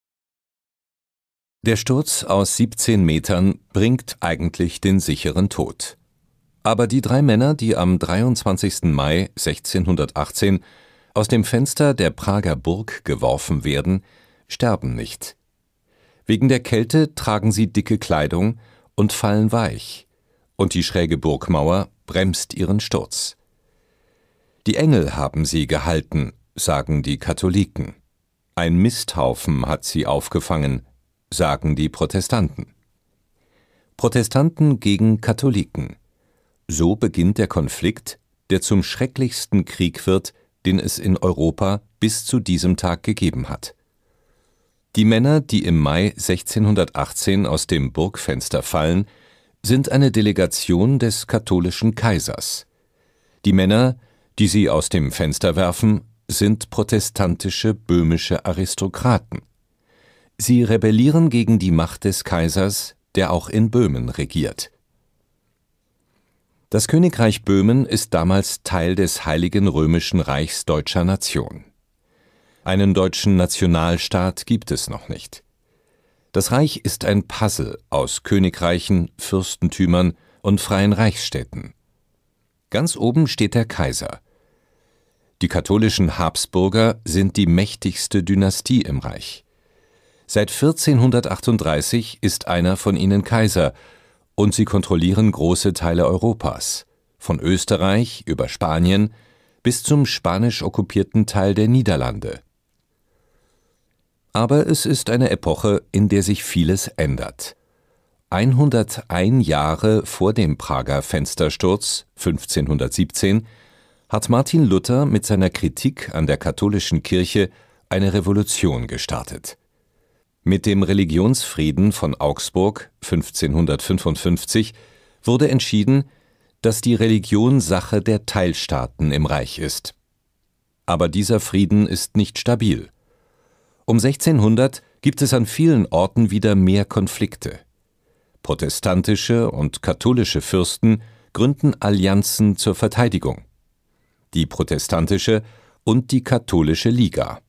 Der Sturz aus siebzehn Metern bringt eigentlich den sicheren Tod. Aber die drei Männer, die am dreiundzwanzigsten Mai sechzehnhundertachtzehn aus dem Fenster der Prager Burg geworfen werden, sterben nicht. Wegen der Kälte tragen sie dicke Kleidung und fallen weich, und die schräge Burgmauer bremst ihren Sturz. Die Engel haben sie gehalten, sagen die Katholiken. Ein Misthaufen hat sie aufgefangen, sagen die Protestanten. Protestanten gegen Katholiken. So beginnt der Konflikt, der zum schrecklichsten Krieg wird, den es in Europa bis zu diesem Tag gegeben hat. Die Männer, die im Mai sechzehnhundertachtzehn aus dem Burgfenster fallen, sind eine Delegation des katholischen Kaisers. Die Männer, die sie aus dem Fenster werfen, sind protestantische böhmische Aristokraten. Sie rebellieren gegen die Macht des Kaisers, der auch in Böhmen regiert. Das Königreich Böhmen ist damals Teil des Heiligen Römischen Reichs deutscher Nation. Einen deutschen Nationalstaat gibt es noch nicht. Das Reich ist ein Puzzle aus Königreichen, Fürstentümern und freien Reichsstädten. Ganz oben steht der Kaiser. Die katholischen Habsburger sind die mächtigste Dynastie im Reich. Seit vierzehnhundertachtunddreißig ist einer von ihnen Kaiser, und sie kontrollieren große Teile Europas, von Österreich über Spanien bis zum spanisch okkupierten Teil der Niederlande. Aber es ist eine Epoche, in der sich vieles ändert. hunderteins Jahre vor dem Prager Fenstersturz, fünfzehnhundertsiebzehn, hat Martin Luther mit seiner Kritik an der katholischen Kirche eine Revolution gestartet. Mit dem Religionsfrieden von Augsburg fünfzehnhundertfünfundfünfzig wurde entschieden, dass die Religion Sache der Teilstaaten im Reich ist. Aber dieser Frieden ist nicht stabil. Um sechzehnhundert gibt es an vielen Orten wieder mehr Konflikte. Protestantische und katholische Fürsten gründen Allianzen zur Verteidigung. Die protestantische und die katholische Liga.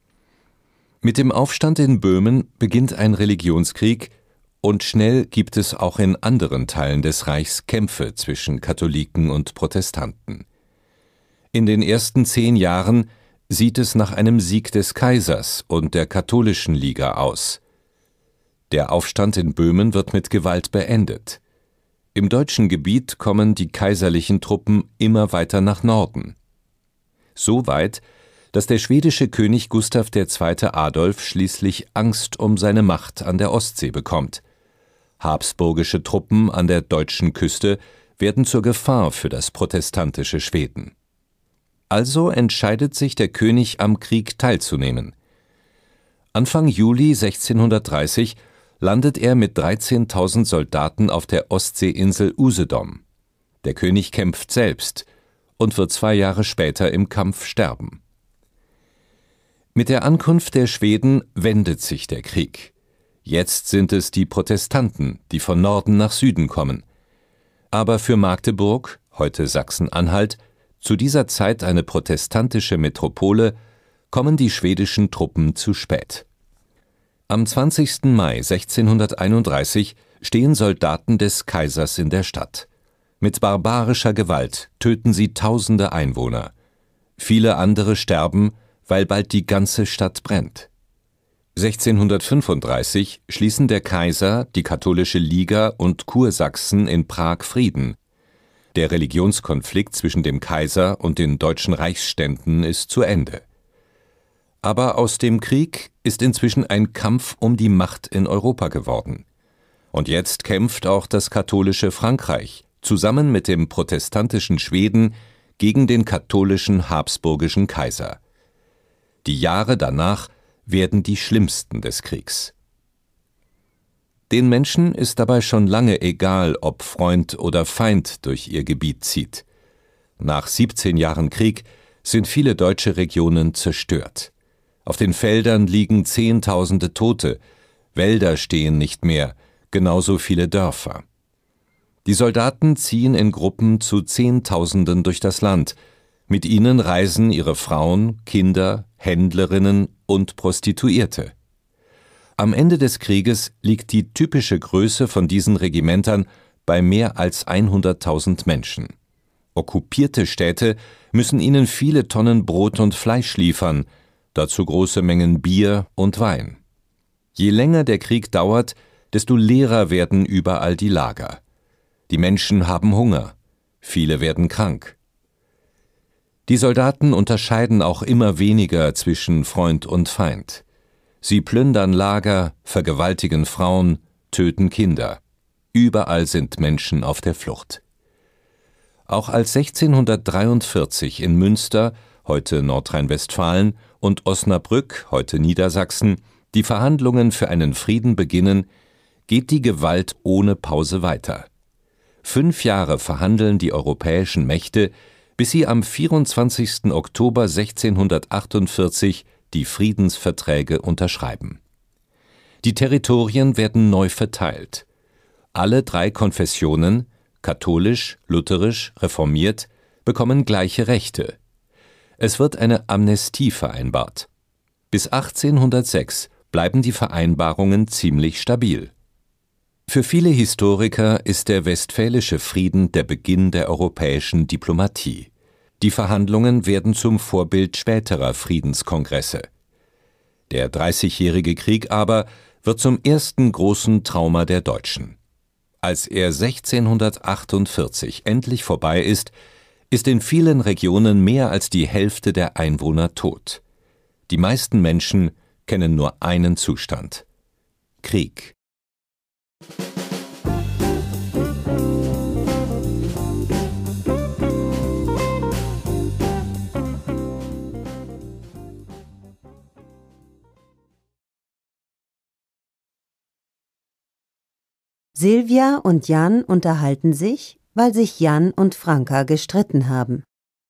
Mit dem Aufstand in Böhmen beginnt ein Religionskrieg, und schnell gibt es auch in anderen Teilen des Reichs Kämpfe zwischen Katholiken und Protestanten. In den ersten zehn Jahren sieht es nach einem Sieg des Kaisers und der katholischen Liga aus. Der Aufstand in Böhmen wird mit Gewalt beendet. Im deutschen Gebiet kommen die kaiserlichen Truppen immer weiter nach Norden. So weit, dass der schwedische König Gustav der Zweite Adolf schließlich Angst um seine Macht an der Ostsee bekommt. Habsburgische Truppen an der deutschen Küste werden zur Gefahr für das protestantische Schweden. Also entscheidet sich der König, am Krieg teilzunehmen. Anfang Juli sechzehnhundertdreißig landet er mit dreizehntausend Soldaten auf der Ostseeinsel Usedom. Der König kämpft selbst und wird zwei Jahre später im Kampf sterben. Mit der Ankunft der Schweden wendet sich der Krieg. Jetzt sind es die Protestanten, die von Norden nach Süden kommen. Aber für Magdeburg, heute Sachsen-Anhalt, zu dieser Zeit eine protestantische Metropole, kommen die schwedischen Truppen zu spät. Am zwanzigsten Mai sechzehnhunderteinunddreißig stehen Soldaten des Kaisers in der Stadt. Mit barbarischer Gewalt töten sie tausende Einwohner. Viele andere sterben, weil bald die ganze Stadt brennt. sechzehnhundertfünfunddreißig schließen der Kaiser, die katholische Liga und Kursachsen in Prag Frieden. Der Religionskonflikt zwischen dem Kaiser und den deutschen Reichsständen ist zu Ende. Aber aus dem Krieg ist inzwischen ein Kampf um die Macht in Europa geworden. Und jetzt kämpft auch das katholische Frankreich zusammen mit dem protestantischen Schweden gegen den katholischen habsburgischen Kaiser. Die Jahre danach werden die schlimmsten des Kriegs. Den Menschen ist dabei schon lange egal, ob Freund oder Feind durch ihr Gebiet zieht. Nach siebzehn Jahren Krieg sind viele deutsche Regionen zerstört. Auf den Feldern liegen Zehntausende Tote, Wälder stehen nicht mehr, genauso viele Dörfer. Die Soldaten ziehen in Gruppen zu Zehntausenden durch das Land. Mit ihnen reisen ihre Frauen, Kinder, Händlerinnen und Prostituierte. Am Ende des Krieges liegt die typische Größe von diesen Regimentern bei mehr als hunderttausend Menschen. Okkupierte Städte müssen ihnen viele Tonnen Brot und Fleisch liefern, dazu große Mengen Bier und Wein. Je länger der Krieg dauert, desto leerer werden überall die Lager. Die Menschen haben Hunger, viele werden krank. Die Soldaten unterscheiden auch immer weniger zwischen Freund und Feind. Sie plündern Lager, vergewaltigen Frauen, töten Kinder. Überall sind Menschen auf der Flucht. Auch als sechzehnhundertdreiundvierzig in Münster, heute Nordrhein-Westfalen, und Osnabrück, heute Niedersachsen, die Verhandlungen für einen Frieden beginnen, geht die Gewalt ohne Pause weiter. Fünf Jahre verhandeln die europäischen Mächte, bis sie am vierundzwanzigsten Oktober sechzehnhundertachtundvierzig die Friedensverträge unterschreiben. Die Territorien werden neu verteilt. Alle drei Konfessionen, katholisch, lutherisch, reformiert, bekommen gleiche Rechte. Es wird eine Amnestie vereinbart. Bis achtzehnhundertsechs bleiben die Vereinbarungen ziemlich stabil. Für viele Historiker ist der Westfälische Frieden der Beginn der europäischen Diplomatie. Die Verhandlungen werden zum Vorbild späterer Friedenskongresse. Der Dreißigjährige Krieg aber wird zum ersten großen Trauma der Deutschen. Als er sechzehnhundertachtundvierzig endlich vorbei ist, ist in vielen Regionen mehr als die Hälfte der Einwohner tot. Die meisten Menschen kennen nur einen Zustand: Krieg. Silvia und Jan unterhalten sich, weil sich Jan und Franka gestritten haben.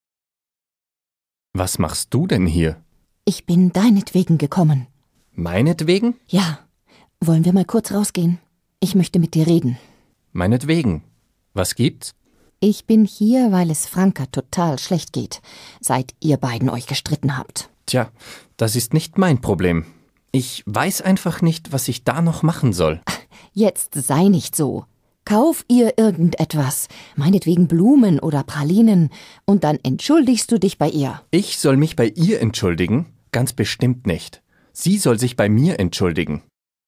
Was machst du denn hier? Ich bin deinetwegen gekommen. Meinetwegen? Ja. Wollen wir mal kurz rausgehen? Ich möchte mit dir reden. Meinetwegen. Was gibt's? Ich bin hier, weil es Franka total schlecht geht, seit ihr beiden euch gestritten habt. Tja, das ist nicht mein Problem. Ich weiß einfach nicht, was ich da noch machen soll. Jetzt sei nicht so. Kauf ihr irgendetwas, meinetwegen Blumen oder Pralinen, und dann entschuldigst du dich bei ihr. Ich soll mich bei ihr entschuldigen? Ganz bestimmt nicht. Sie soll sich bei mir entschuldigen.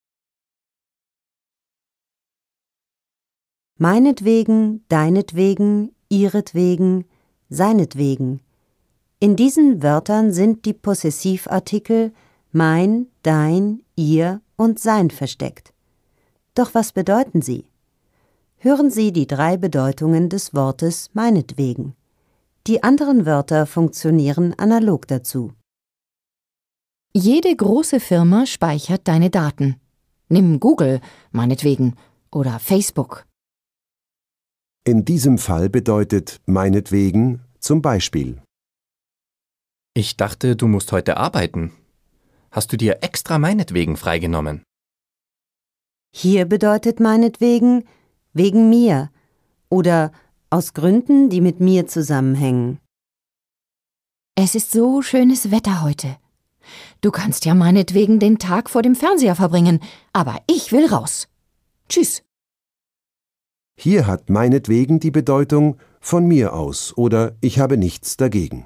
Meinetwegen, deinetwegen, ihretwegen, seinetwegen. In diesen Wörtern sind die Possessivartikel mein, dein, ihr und sein versteckt. Doch was bedeuten sie? Hören Sie die drei Bedeutungen des Wortes meinetwegen. Die anderen Wörter funktionieren analog dazu. Jede große Firma speichert deine Daten. Nimm Google, meinetwegen, oder Facebook. In diesem Fall bedeutet meinetwegen zum Beispiel: Ich dachte, du musst heute arbeiten. Hast du dir extra meinetwegen freigenommen? Hier bedeutet meinetwegen wegen mir oder aus Gründen, die mit mir zusammenhängen. Es ist so schönes Wetter heute. Du kannst ja meinetwegen den Tag vor dem Fernseher verbringen, aber ich will raus. Tschüss. Hier hat meinetwegen die Bedeutung von mir aus oder ich habe nichts dagegen.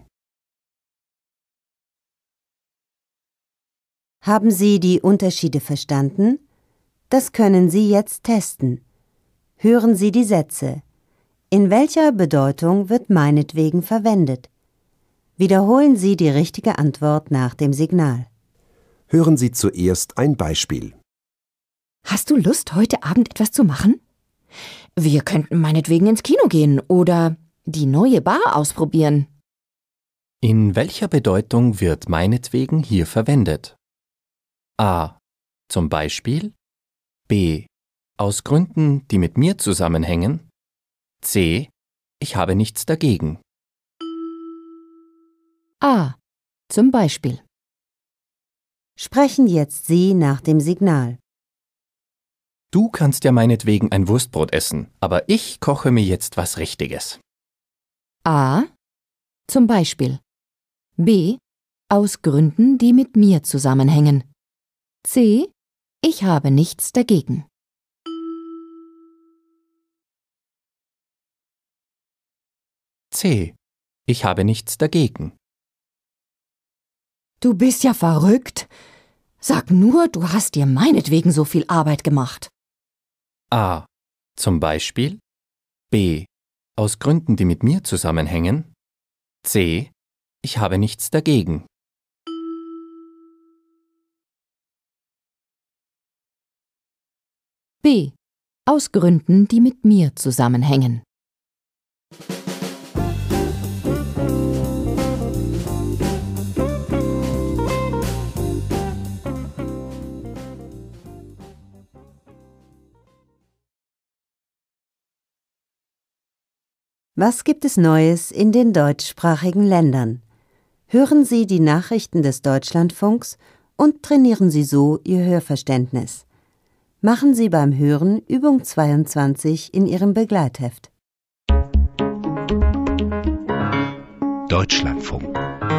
Haben Sie die Unterschiede verstanden? Das können Sie jetzt testen. Hören Sie die Sätze. In welcher Bedeutung wird meinetwegen verwendet? Wiederholen Sie die richtige Antwort nach dem Signal. Hören Sie zuerst ein Beispiel. Hast du Lust, heute Abend etwas zu machen? Wir könnten meinetwegen ins Kino gehen oder die neue Bar ausprobieren. In welcher Bedeutung wird meinetwegen hier verwendet? A. Zum Beispiel. B. Aus Gründen, die mit mir zusammenhängen. C. Ich habe nichts dagegen. A. Zum Beispiel. Sprechen jetzt Sie nach dem Signal. Du kannst ja meinetwegen ein Wurstbrot essen, aber ich koche mir jetzt was Richtiges. A. Zum Beispiel. B. Aus Gründen, die mit mir zusammenhängen. C. Ich habe nichts dagegen. C. Ich habe nichts dagegen. Du bist ja verrückt. Sag nur, du hast dir meinetwegen so viel Arbeit gemacht. A. Zum Beispiel. B. Aus Gründen, die mit mir zusammenhängen. C. Ich habe nichts dagegen. B. Aus Gründen, die mit mir zusammenhängen. Was gibt es Neues in den deutschsprachigen Ländern? Hören Sie die Nachrichten des Deutschlandfunks und trainieren Sie so Ihr Hörverständnis. Machen Sie beim Hören Übung zweiundzwanzig in Ihrem Begleitheft. Deutschlandfunk.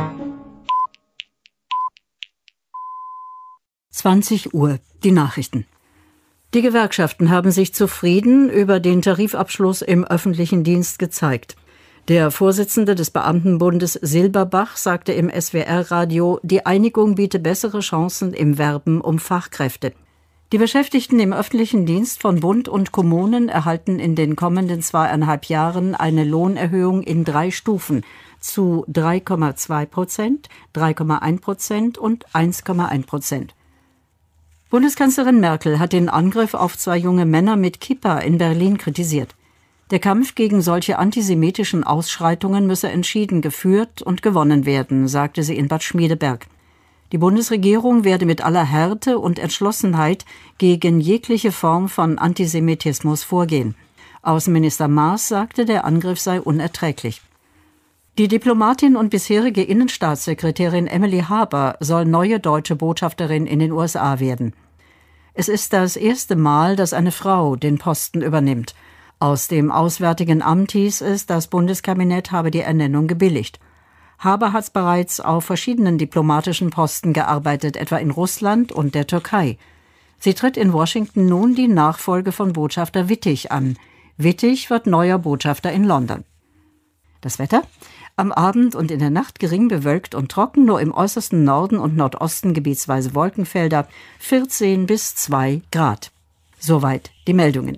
zwanzig Uhr, die Nachrichten. Die Gewerkschaften haben sich zufrieden über den Tarifabschluss im öffentlichen Dienst gezeigt. Der Vorsitzende des Beamtenbundes Silberbach sagte im S W R-Radio, die Einigung biete bessere Chancen im Werben um Fachkräfte. Die Beschäftigten im öffentlichen Dienst von Bund und Kommunen erhalten in den kommenden zweieinhalb Jahren eine Lohnerhöhung in drei Stufen zu drei Komma zwei Prozent, drei Komma eins Prozent und eins Komma eins Prozent. Bundeskanzlerin Merkel hat den Angriff auf zwei junge Männer mit Kippa in Berlin kritisiert. Der Kampf gegen solche antisemitischen Ausschreitungen müsse entschieden geführt und gewonnen werden, sagte sie in Bad Schmiedeberg. Die Bundesregierung werde mit aller Härte und Entschlossenheit gegen jegliche Form von Antisemitismus vorgehen. Außenminister Maas sagte, der Angriff sei unerträglich. Die Diplomatin und bisherige Innenstaatssekretärin Emily Haber soll neue deutsche Botschafterin in den U S A werden. Es ist das erste Mal, dass eine Frau den Posten übernimmt. Aus dem Auswärtigen Amt hieß es, das Bundeskabinett habe die Ernennung gebilligt. Haber hat bereits auf verschiedenen diplomatischen Posten gearbeitet, etwa in Russland und der Türkei. Sie tritt in Washington nun die Nachfolge von Botschafter Wittig an. Wittig wird neuer Botschafter in London. Das Wetter? Am Abend und in der Nacht gering bewölkt und trocken, nur im äußersten Norden und Nordosten gebietsweise Wolkenfelder, vierzehn bis zwei Grad. Soweit die Meldungen.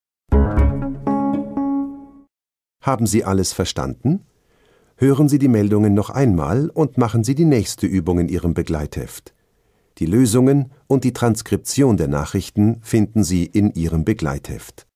Haben Sie alles verstanden? Hören Sie die Meldungen noch einmal und machen Sie die nächste Übung in Ihrem Begleitheft. Die Lösungen und die Transkription der Nachrichten finden Sie in Ihrem Begleitheft.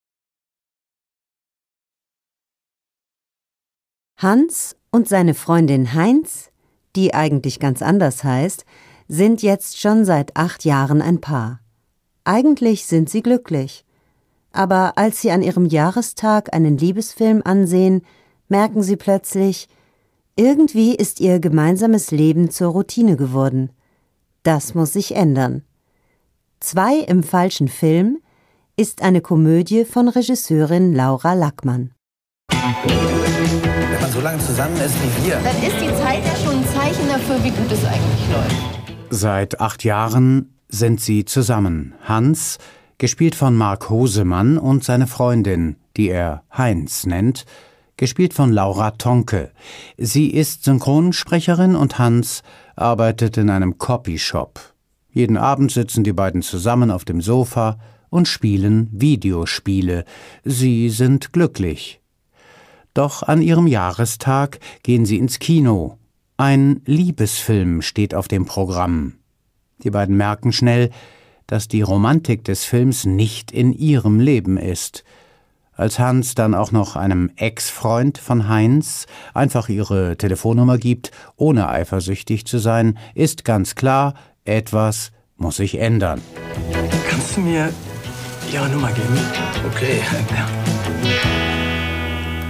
Hans und seine Freundin Heinz, die eigentlich ganz anders heißt, sind jetzt schon seit acht Jahren ein Paar. Eigentlich sind sie glücklich. Aber als sie an ihrem Jahrestag einen Liebesfilm ansehen, merken sie plötzlich, irgendwie ist ihr gemeinsames Leben zur Routine geworden. Das muss sich ändern. Zwei im falschen Film ist eine Komödie von Regisseurin Laura Lackmann. Wenn man so lange zusammen ist wie wir, dann ist die Zeit ja schon ein Zeichen dafür, wie gut es eigentlich läuft. Seit acht Jahren sind sie zusammen. Hans, gespielt von Mark Hosemann, und seine Freundin, die er Heinz nennt, gespielt von Laura Tonke. Sie ist Synchronsprecherin und Hans arbeitet in einem Copyshop. Jeden Abend sitzen die beiden zusammen auf dem Sofa und spielen Videospiele. Sie sind glücklich. Doch an ihrem Jahrestag gehen sie ins Kino. Ein Liebesfilm steht auf dem Programm. Die beiden merken schnell, dass die Romantik des Films nicht in ihrem Leben ist. Als Hans dann auch noch einem Ex-Freund von Heinz einfach ihre Telefonnummer gibt, ohne eifersüchtig zu sein, ist ganz klar, etwas muss sich ändern. Kannst du mir Ihre Nummer geben? Okay. Ja.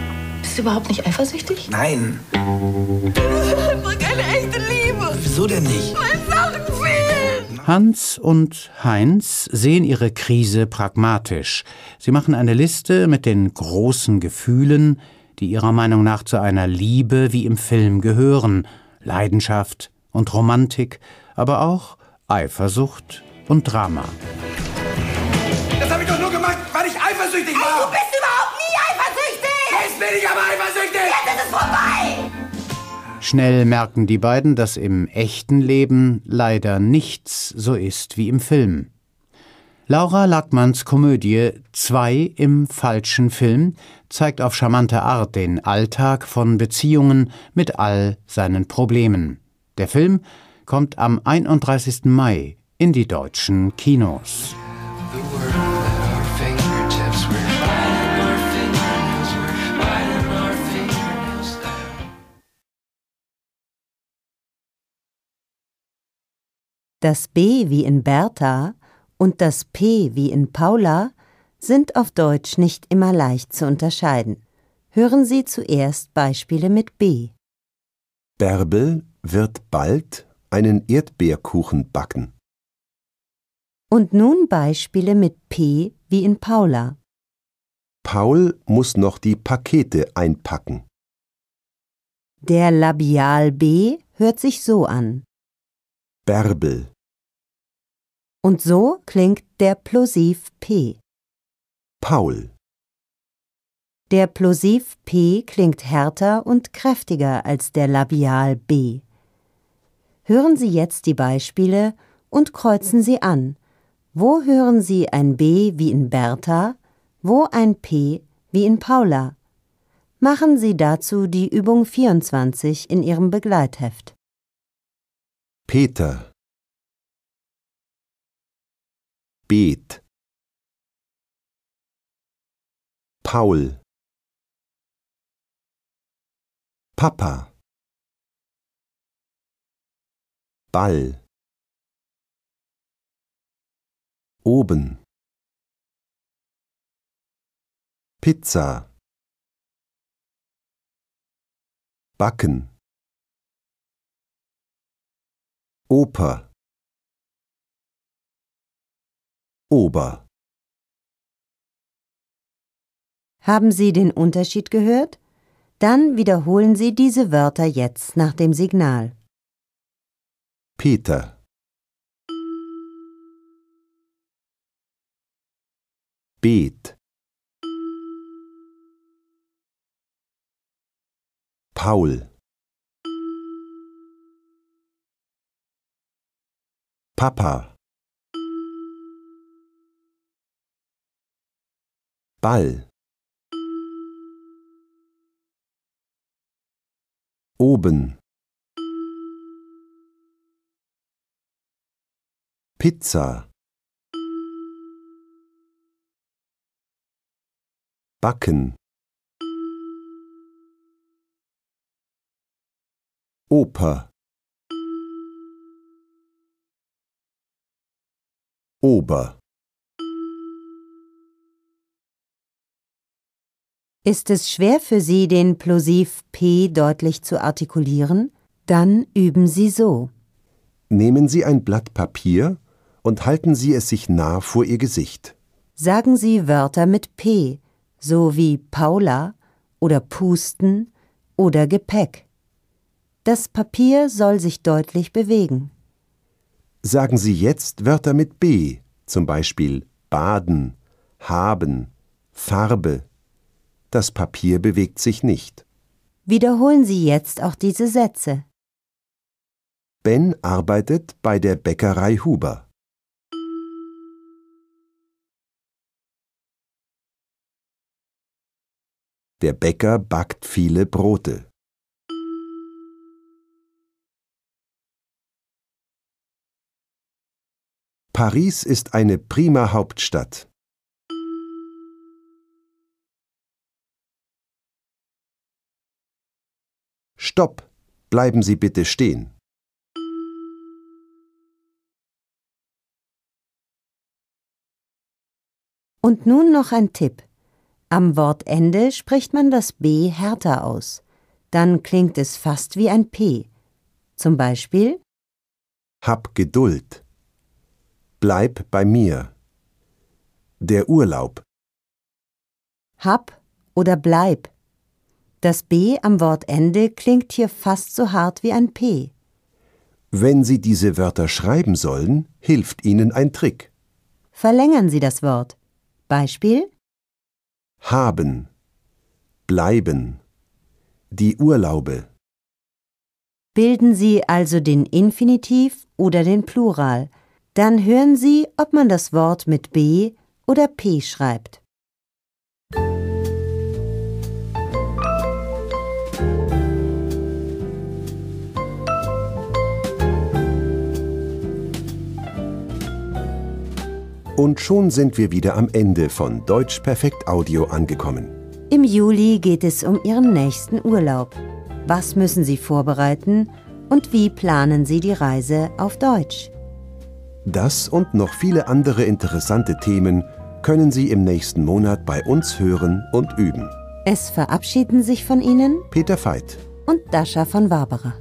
Bist du überhaupt nicht eifersüchtig? Nein. Das ist doch keine echte Liebe. Wieso denn nicht? Weil Sachen fehlen. Hans und Heinz sehen ihre Krise pragmatisch. Sie machen eine Liste mit den großen Gefühlen, die ihrer Meinung nach zu einer Liebe wie im Film gehören. Leidenschaft und Romantik, aber auch Eifersucht und Drama. Das habe ich doch nur gemacht, weil ich eifersüchtig war. Hey, du bist überhaupt nie eifersüchtig. Jetzt bin ich aber eifersüchtig. Jetzt ist es vorbei. Schnell merken die beiden, dass im echten Leben leider nichts so ist wie im Film. Laura Lackmanns Komödie Zwei im falschen Film zeigt auf charmante Art den Alltag von Beziehungen mit all seinen Problemen. Der Film kommt am einunddreißigsten Mai in die deutschen Kinos. Das B wie in Bertha und das P wie in Paula sind auf Deutsch nicht immer leicht zu unterscheiden. Hören Sie zuerst Beispiele mit B. Bärbel wird bald einen Erdbeerkuchen backen. Und nun Beispiele mit P wie in Paula. Paul muss noch die Pakete einpacken. Der Labial B hört sich so an. Bärbel. Und so klingt der Plosiv P. Paul. Der Plosiv P klingt härter und kräftiger als der Labial B. Hören Sie jetzt die Beispiele und kreuzen sie an. Wo hören Sie ein B wie in Bertha, wo ein P wie in Paula? Machen Sie dazu die Übung vierundzwanzig in Ihrem Begleitheft. Peter. Bet. Paul. Papa. Ball. Oben. Pizza. Backen. Oper. Ober. Haben Sie den Unterschied gehört? Dann wiederholen Sie diese Wörter jetzt nach dem Signal. Peter. Bet. Paul. Papa. Ball. Oben. Pizza. Backen. Oper. Ober. Ist es schwer für Sie, den Plosiv P deutlich zu artikulieren? Dann üben Sie so. Nehmen Sie ein Blatt Papier und halten Sie es sich nah vor Ihr Gesicht. Sagen Sie Wörter mit P, so wie Paula oder Pusten oder Gepäck. Das Papier soll sich deutlich bewegen. Sagen Sie jetzt Wörter mit B, zum Beispiel baden, haben, Farbe. Das Papier bewegt sich nicht. Wiederholen Sie jetzt auch diese Sätze. Ben arbeitet bei der Bäckerei Huber. Der Bäcker backt viele Brote. Paris ist eine prima Hauptstadt. Stopp! Bleiben Sie bitte stehen. Und nun noch ein Tipp. Am Wortende spricht man das B härter aus. Dann klingt es fast wie ein P. Zum Beispiel: Hab Geduld. Bleib bei mir. Der Urlaub. Hab oder bleib. Das B am Wortende klingt hier fast so hart wie ein P. Wenn Sie diese Wörter schreiben sollen, hilft Ihnen ein Trick. Verlängern Sie das Wort. Beispiel: Haben. Bleiben. Die Urlaube. Bilden Sie also den Infinitiv oder den Plural. Dann hören Sie, ob man das Wort mit B oder P schreibt. Und schon sind wir wieder am Ende von Deutsch Perfekt Audio angekommen. Im Juli geht es um Ihren nächsten Urlaub. Was müssen Sie vorbereiten und wie planen Sie die Reise auf Deutsch? Das und noch viele andere interessante Themen können Sie im nächsten Monat bei uns hören und üben. Es verabschieden sich von Ihnen Peter Veit und Dascha von Barbara.